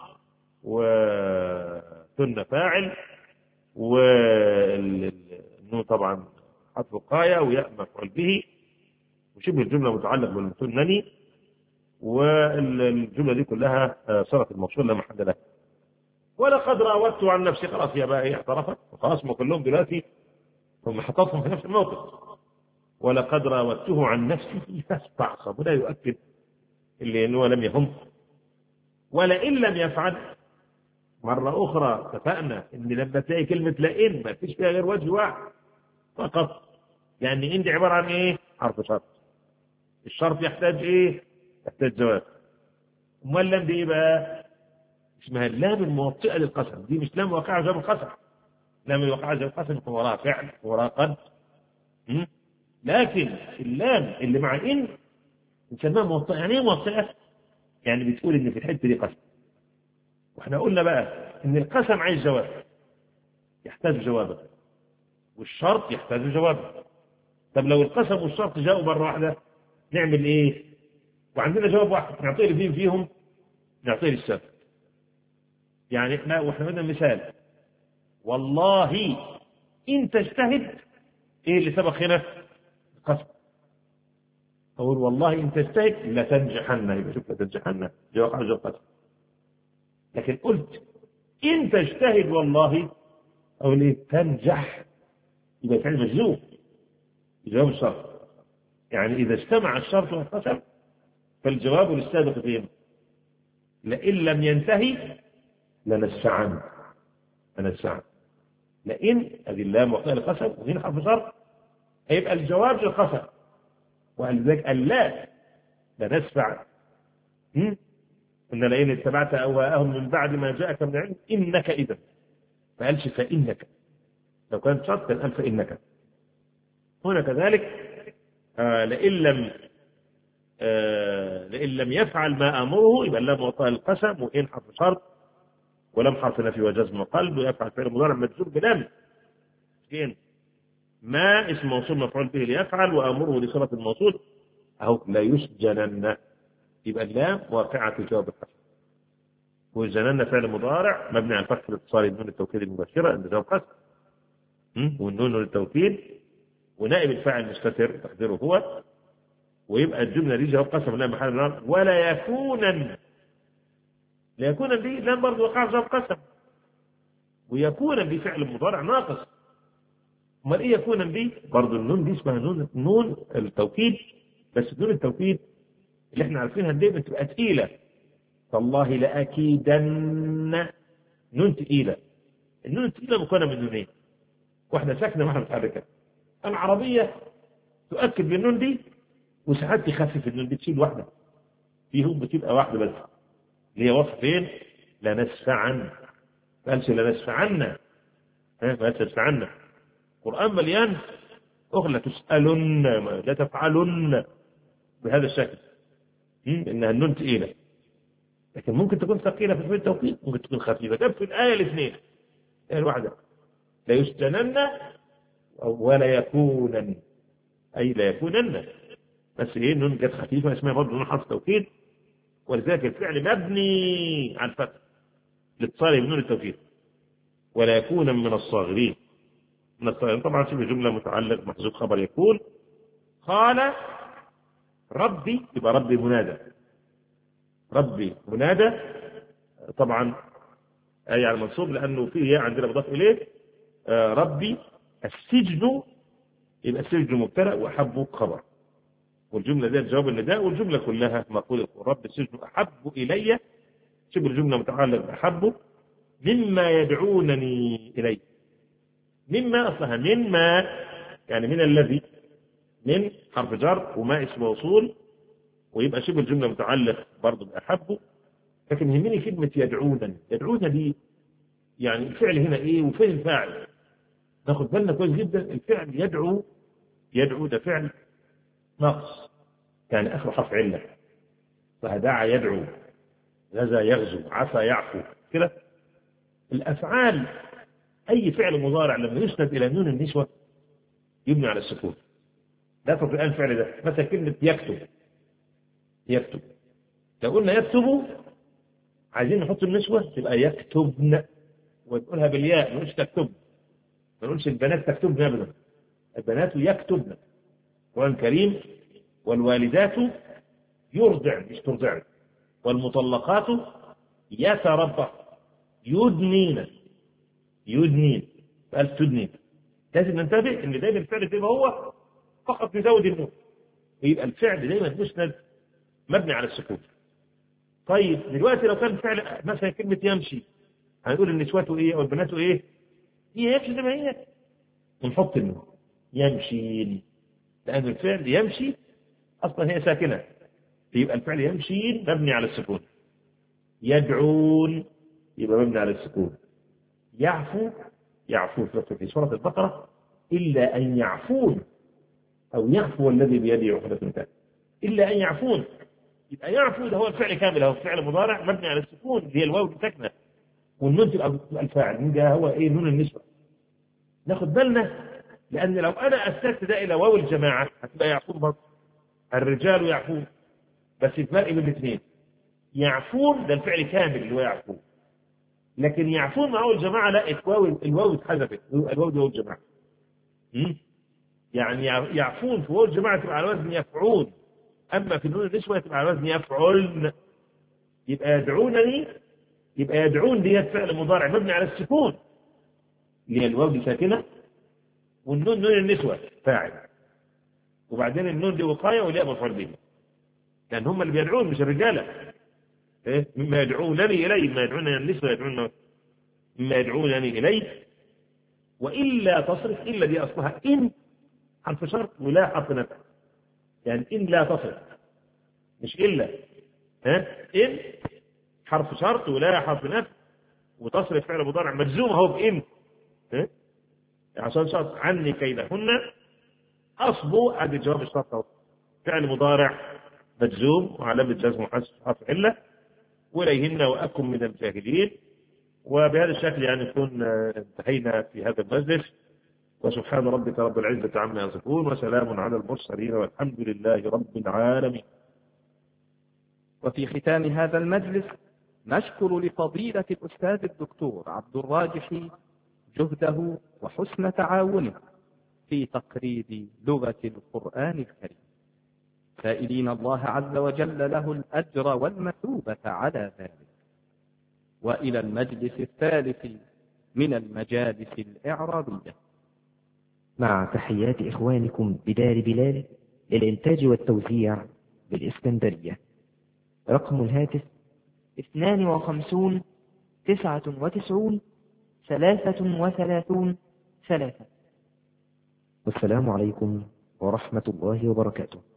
وتن فاعل، والنون طبعا حرف وقاية، وياء مفعول به، وشبه الجملة متعلق بالمتنني، والجملة دي كلها صارت الموصول لا محل لها. ولقد راودته عن نفسي، خلاص يا بقى هي اعترفت وخلاص، ما كلهم دلوقتي هم حطتهم في نفس الموقف. ولقد راودته عن نفسه فاستعصم، ولا يؤكد اللي انه لم يهم. ولئن لم يفعل، مرة أخرى اتفقنا إن لما تلاقي كلمة لئن ما فيش فيها غير وجه واحد فقط، يعني إن دي عبارة عن إيه؟ حرف شرط. الشرط يحتاج إيه؟ يحتاج جواب. أمال لام دي إيه بقى؟ اسمها اللام الموطئة للقسم، دي مش لام واقعة جواب القسم. لام الواقعة جواب القسم وراها فعل وراها قد، لكن اللام اللي مع إن نسميها موطئة. يعني إيه موطئة؟ يعني بتقول إن في الحتة دي قسم. واحنا قلنا بقى ان القسم عايز جواب، يحتاج جوابا، والشرط يحتاج جوابا. طب لو القسم والشرط جاءوا مره واحده نعمل ايه؟ وعندنا جواب واحد نعطيه لفين فيهم؟ نعطيه للسبب. يعني احنا واحنا قلنا مثال والله ان تجتهد، ايه اللي سبق هنا؟ القسم. اقول والله ان تجتهد لتنجحن، يبقى شوف لتنجحن جواب على جواب قسم. لكن قلت إن تجتهد والله، أو ليه تنجح، يبقى فعل مجزوم جواب الشرط. يعني إذا اجتمع الشرط والقسم فالجواب للسابق فيهم. لئن لم ينتهي لنسفعن، لنسفعن. لئن هذه اللام وقتها القسم وهنا حرف شرط، هيبقى الجواب للقسم، ولذلك اللا لنسفعن. إن لئن اتبعت أهواءهم من بعد ما جاءك من العلم إنك إذا، ما قالش فإنك. لو كانت شرط كان قال فإنك. هنا كذلك آه لئن لم آه لئن لم يفعل ما أمره، يبقى اللام وطأ القسم، وإن حرف شرط، ولم حرف نفي وجزم وقلب، ويفعل فعل مضارع مجزوم بلام. إن ما اسم موصول مفعول به ليفعل، وأمره لصلة الموصول، أهو لا يسجنن، يبقى اللام واقعة في جواب القسم. والجنن فعل مضارع مبني على الفتح الاتصالي النون التوكيد المباشرة عند جواب قسم، والنون للتوكيد، ونائب الفاعل مستتر تقديره هو، ويبقى الجملة دي جواب قسم لا محل له. ولا يكونن، لا يكونن دي لام برضه وقع جواب قسم، ويكونن دي فعل مضارع ناقص. امال ايه يكونن دي؟ برضه النون دي اسمها نون نون التوكيد، بس نون التوكيد اللي احنا عارفينها دي بتبقى ثقيله. تالله لاكيدن، نون ثقيله. النون الثقيله مكونه من نونين، واحده ساكنه واحده متحركه. العربيه تؤكد بالنون دي، وساعات تخفف النون دي تشيل واحده فيهم، بتبقى واحده بس اللي هي وصفين. لنسفعن، ما قالش لنسفعن، ما قالش لنسفعن. القرآن مليان أخلى تسألن، لا تفعلن بهذا الشكل، إنها النون ثقيلة. لكن ممكن تكون ثقيلة في التوقيت، ممكن تكون خفيفة. كيف في الآية الاثنين، الآية الواحدة لا يسجنن ولا يكونن، أي لا يكونن، بس إيه النون جت خفيفة اسمها برضه نون حرف توكيد، ولذلك الفعل مبني على الفتح لاتصاله بنون التوكيد. ولا يكون من الصاغرين، من الصاغرين طبعا شبه جملة متعلق محذوف خبر يكون. قال ربي، يبقى ربي منادى، ربي منادى طبعا أي على المنصوب لأنه فيه عندنا مضاف إليه. آه ربي السجن، يبقى السجن مبتدأ وأحب خبر، والجملة دي جواب النداء، والجملة كلها مقولة رب السجن أحب إلي، شبه الجملة متعلق بأحب، مما يدعونني إليه. مما أصلها مما، يعني من الذي، من حرف جر وما اسم موصول، ويبقى شبه الجملة متعلق برضه بأحبه. لكن يهمني كلمة يدعونني. يدعون دي يعني الفعل هنا إيه وفين الفاعل؟ ناخد بالنا كويس جدا. الفعل يدعو، يدعو ده فعل ناقص، يعني آخر حرف علة. فدعا يدعو، غزا يغزو، عفا يعفو كده. الأفعال أي فعل مضارع لما يسند إلى نون النسوة يبني على السكون. لا تطلق الآن الفعل ده مثلا كلمة يكتب. يكتب لو قلنا يكتب عايزين نحط النسوة تبقى يكتبن، ونقولها بالياء، ما نقولش تكتب، ما نقولش البنات تكتبن أبدا، البنات يكتبن. القرآن الكريم والوالدات يرضع مش ترضعن، والمطلقات يتربص يدنين، يدنين قال تدنين. لازم ننتبه ان دايما الفعل بيبقى هو فقط نزود النون، ويبقى الفعل دايما مسند مبني على السكون. طيب دلوقتي لو كان الفعل مثلا كلمة يمشي، هنقول النسوة ايه او البنات ايه؟ هي يمشي زي ما هي، ونحط النون يمشي، لأن الفعل يمشي أصلا هي ساكنة، يبقى الفعل يمشي مبني على السكون. يدعون يبقى مبني على السكون. يعفو، يعفو في سورة البقرة إلا أن يعفون أو يعفو الذي بيده عقدة النكاح، إلا أن يعفون. يبقى يعفو ده هو الفعل كامل، هو فعل مضارع مبني على السكون اللي هي الواو ساكنة، والنون تبقى الفاعل، من ده هو إيه؟ نون النسوة. ناخد بالنا، لأن لو أنا أسست ده إلى واو الجماعة هتبقى يعفون برضه، الرجال يعفون، بس الفرق بين الاثنين يعفون ده الفعل كامل اللي هو يعفون، لكن يعفون مع واو الجماعة لا، الواو الواو اتحذفت، الواو دي واو الجماعة. يعني يعفون في واو الجماعة تبقى على وزن يفعون، أما في النون النسوة تبقى على وزن يفعلن. يبقى يدعونني، يبقى يدعون دي فعل مضارع مبني على السكون اللي هي الواو دي ساكنة، والنون نون النسوة فاعل، وبعدين النون دي وقاية والياء مفعول به، لأن هم اللي بيدعون مش الرجالة. إيه؟ مما يدعونني إليه، مما يدعونني النسوة يدعون، مما يدعونني إليه. وإلا تصرف، إلا دي أصلها إن حرف شرط ولا حرف نفع، يعني إن لا تصرف مش إلا، ها إن حرف شرط ولا حرف نفع وتصرف فعل مضارع مجزوم أهو بإن، ها عشان شرط عني كيدهن أصبوا عند جواب الشرط، فعل مضارع مجزوم وعلامة جزم حرف علة، وإليهن وأكن من الجاهلين. وبهذا الشكل يعني نكون انتهينا في هذا المجلس، وسبحان ربك رب العزة عما يصفون وسلام على المرسلين والحمد لله رب العالمين. وفي ختام هذا المجلس نشكر لفضيلة الأستاذ الدكتور عبد الراجح جهده وحسن تعاونه في تقريب لغة القرآن الكريم، سائلين الله عز وجل له الأجر والمثوبة على ذلك. وإلى المجلس الثالث من المجالس الإعرابية، مع تحيات إخوانكم بدار بلال للإنتاج والتوزيع بالإسكندرية. رقم الهاتف اثنان وخمسون تسعة وتسعون ثلاثة وثلاثون ثلاثة. والسلام عليكم ورحمة الله وبركاته.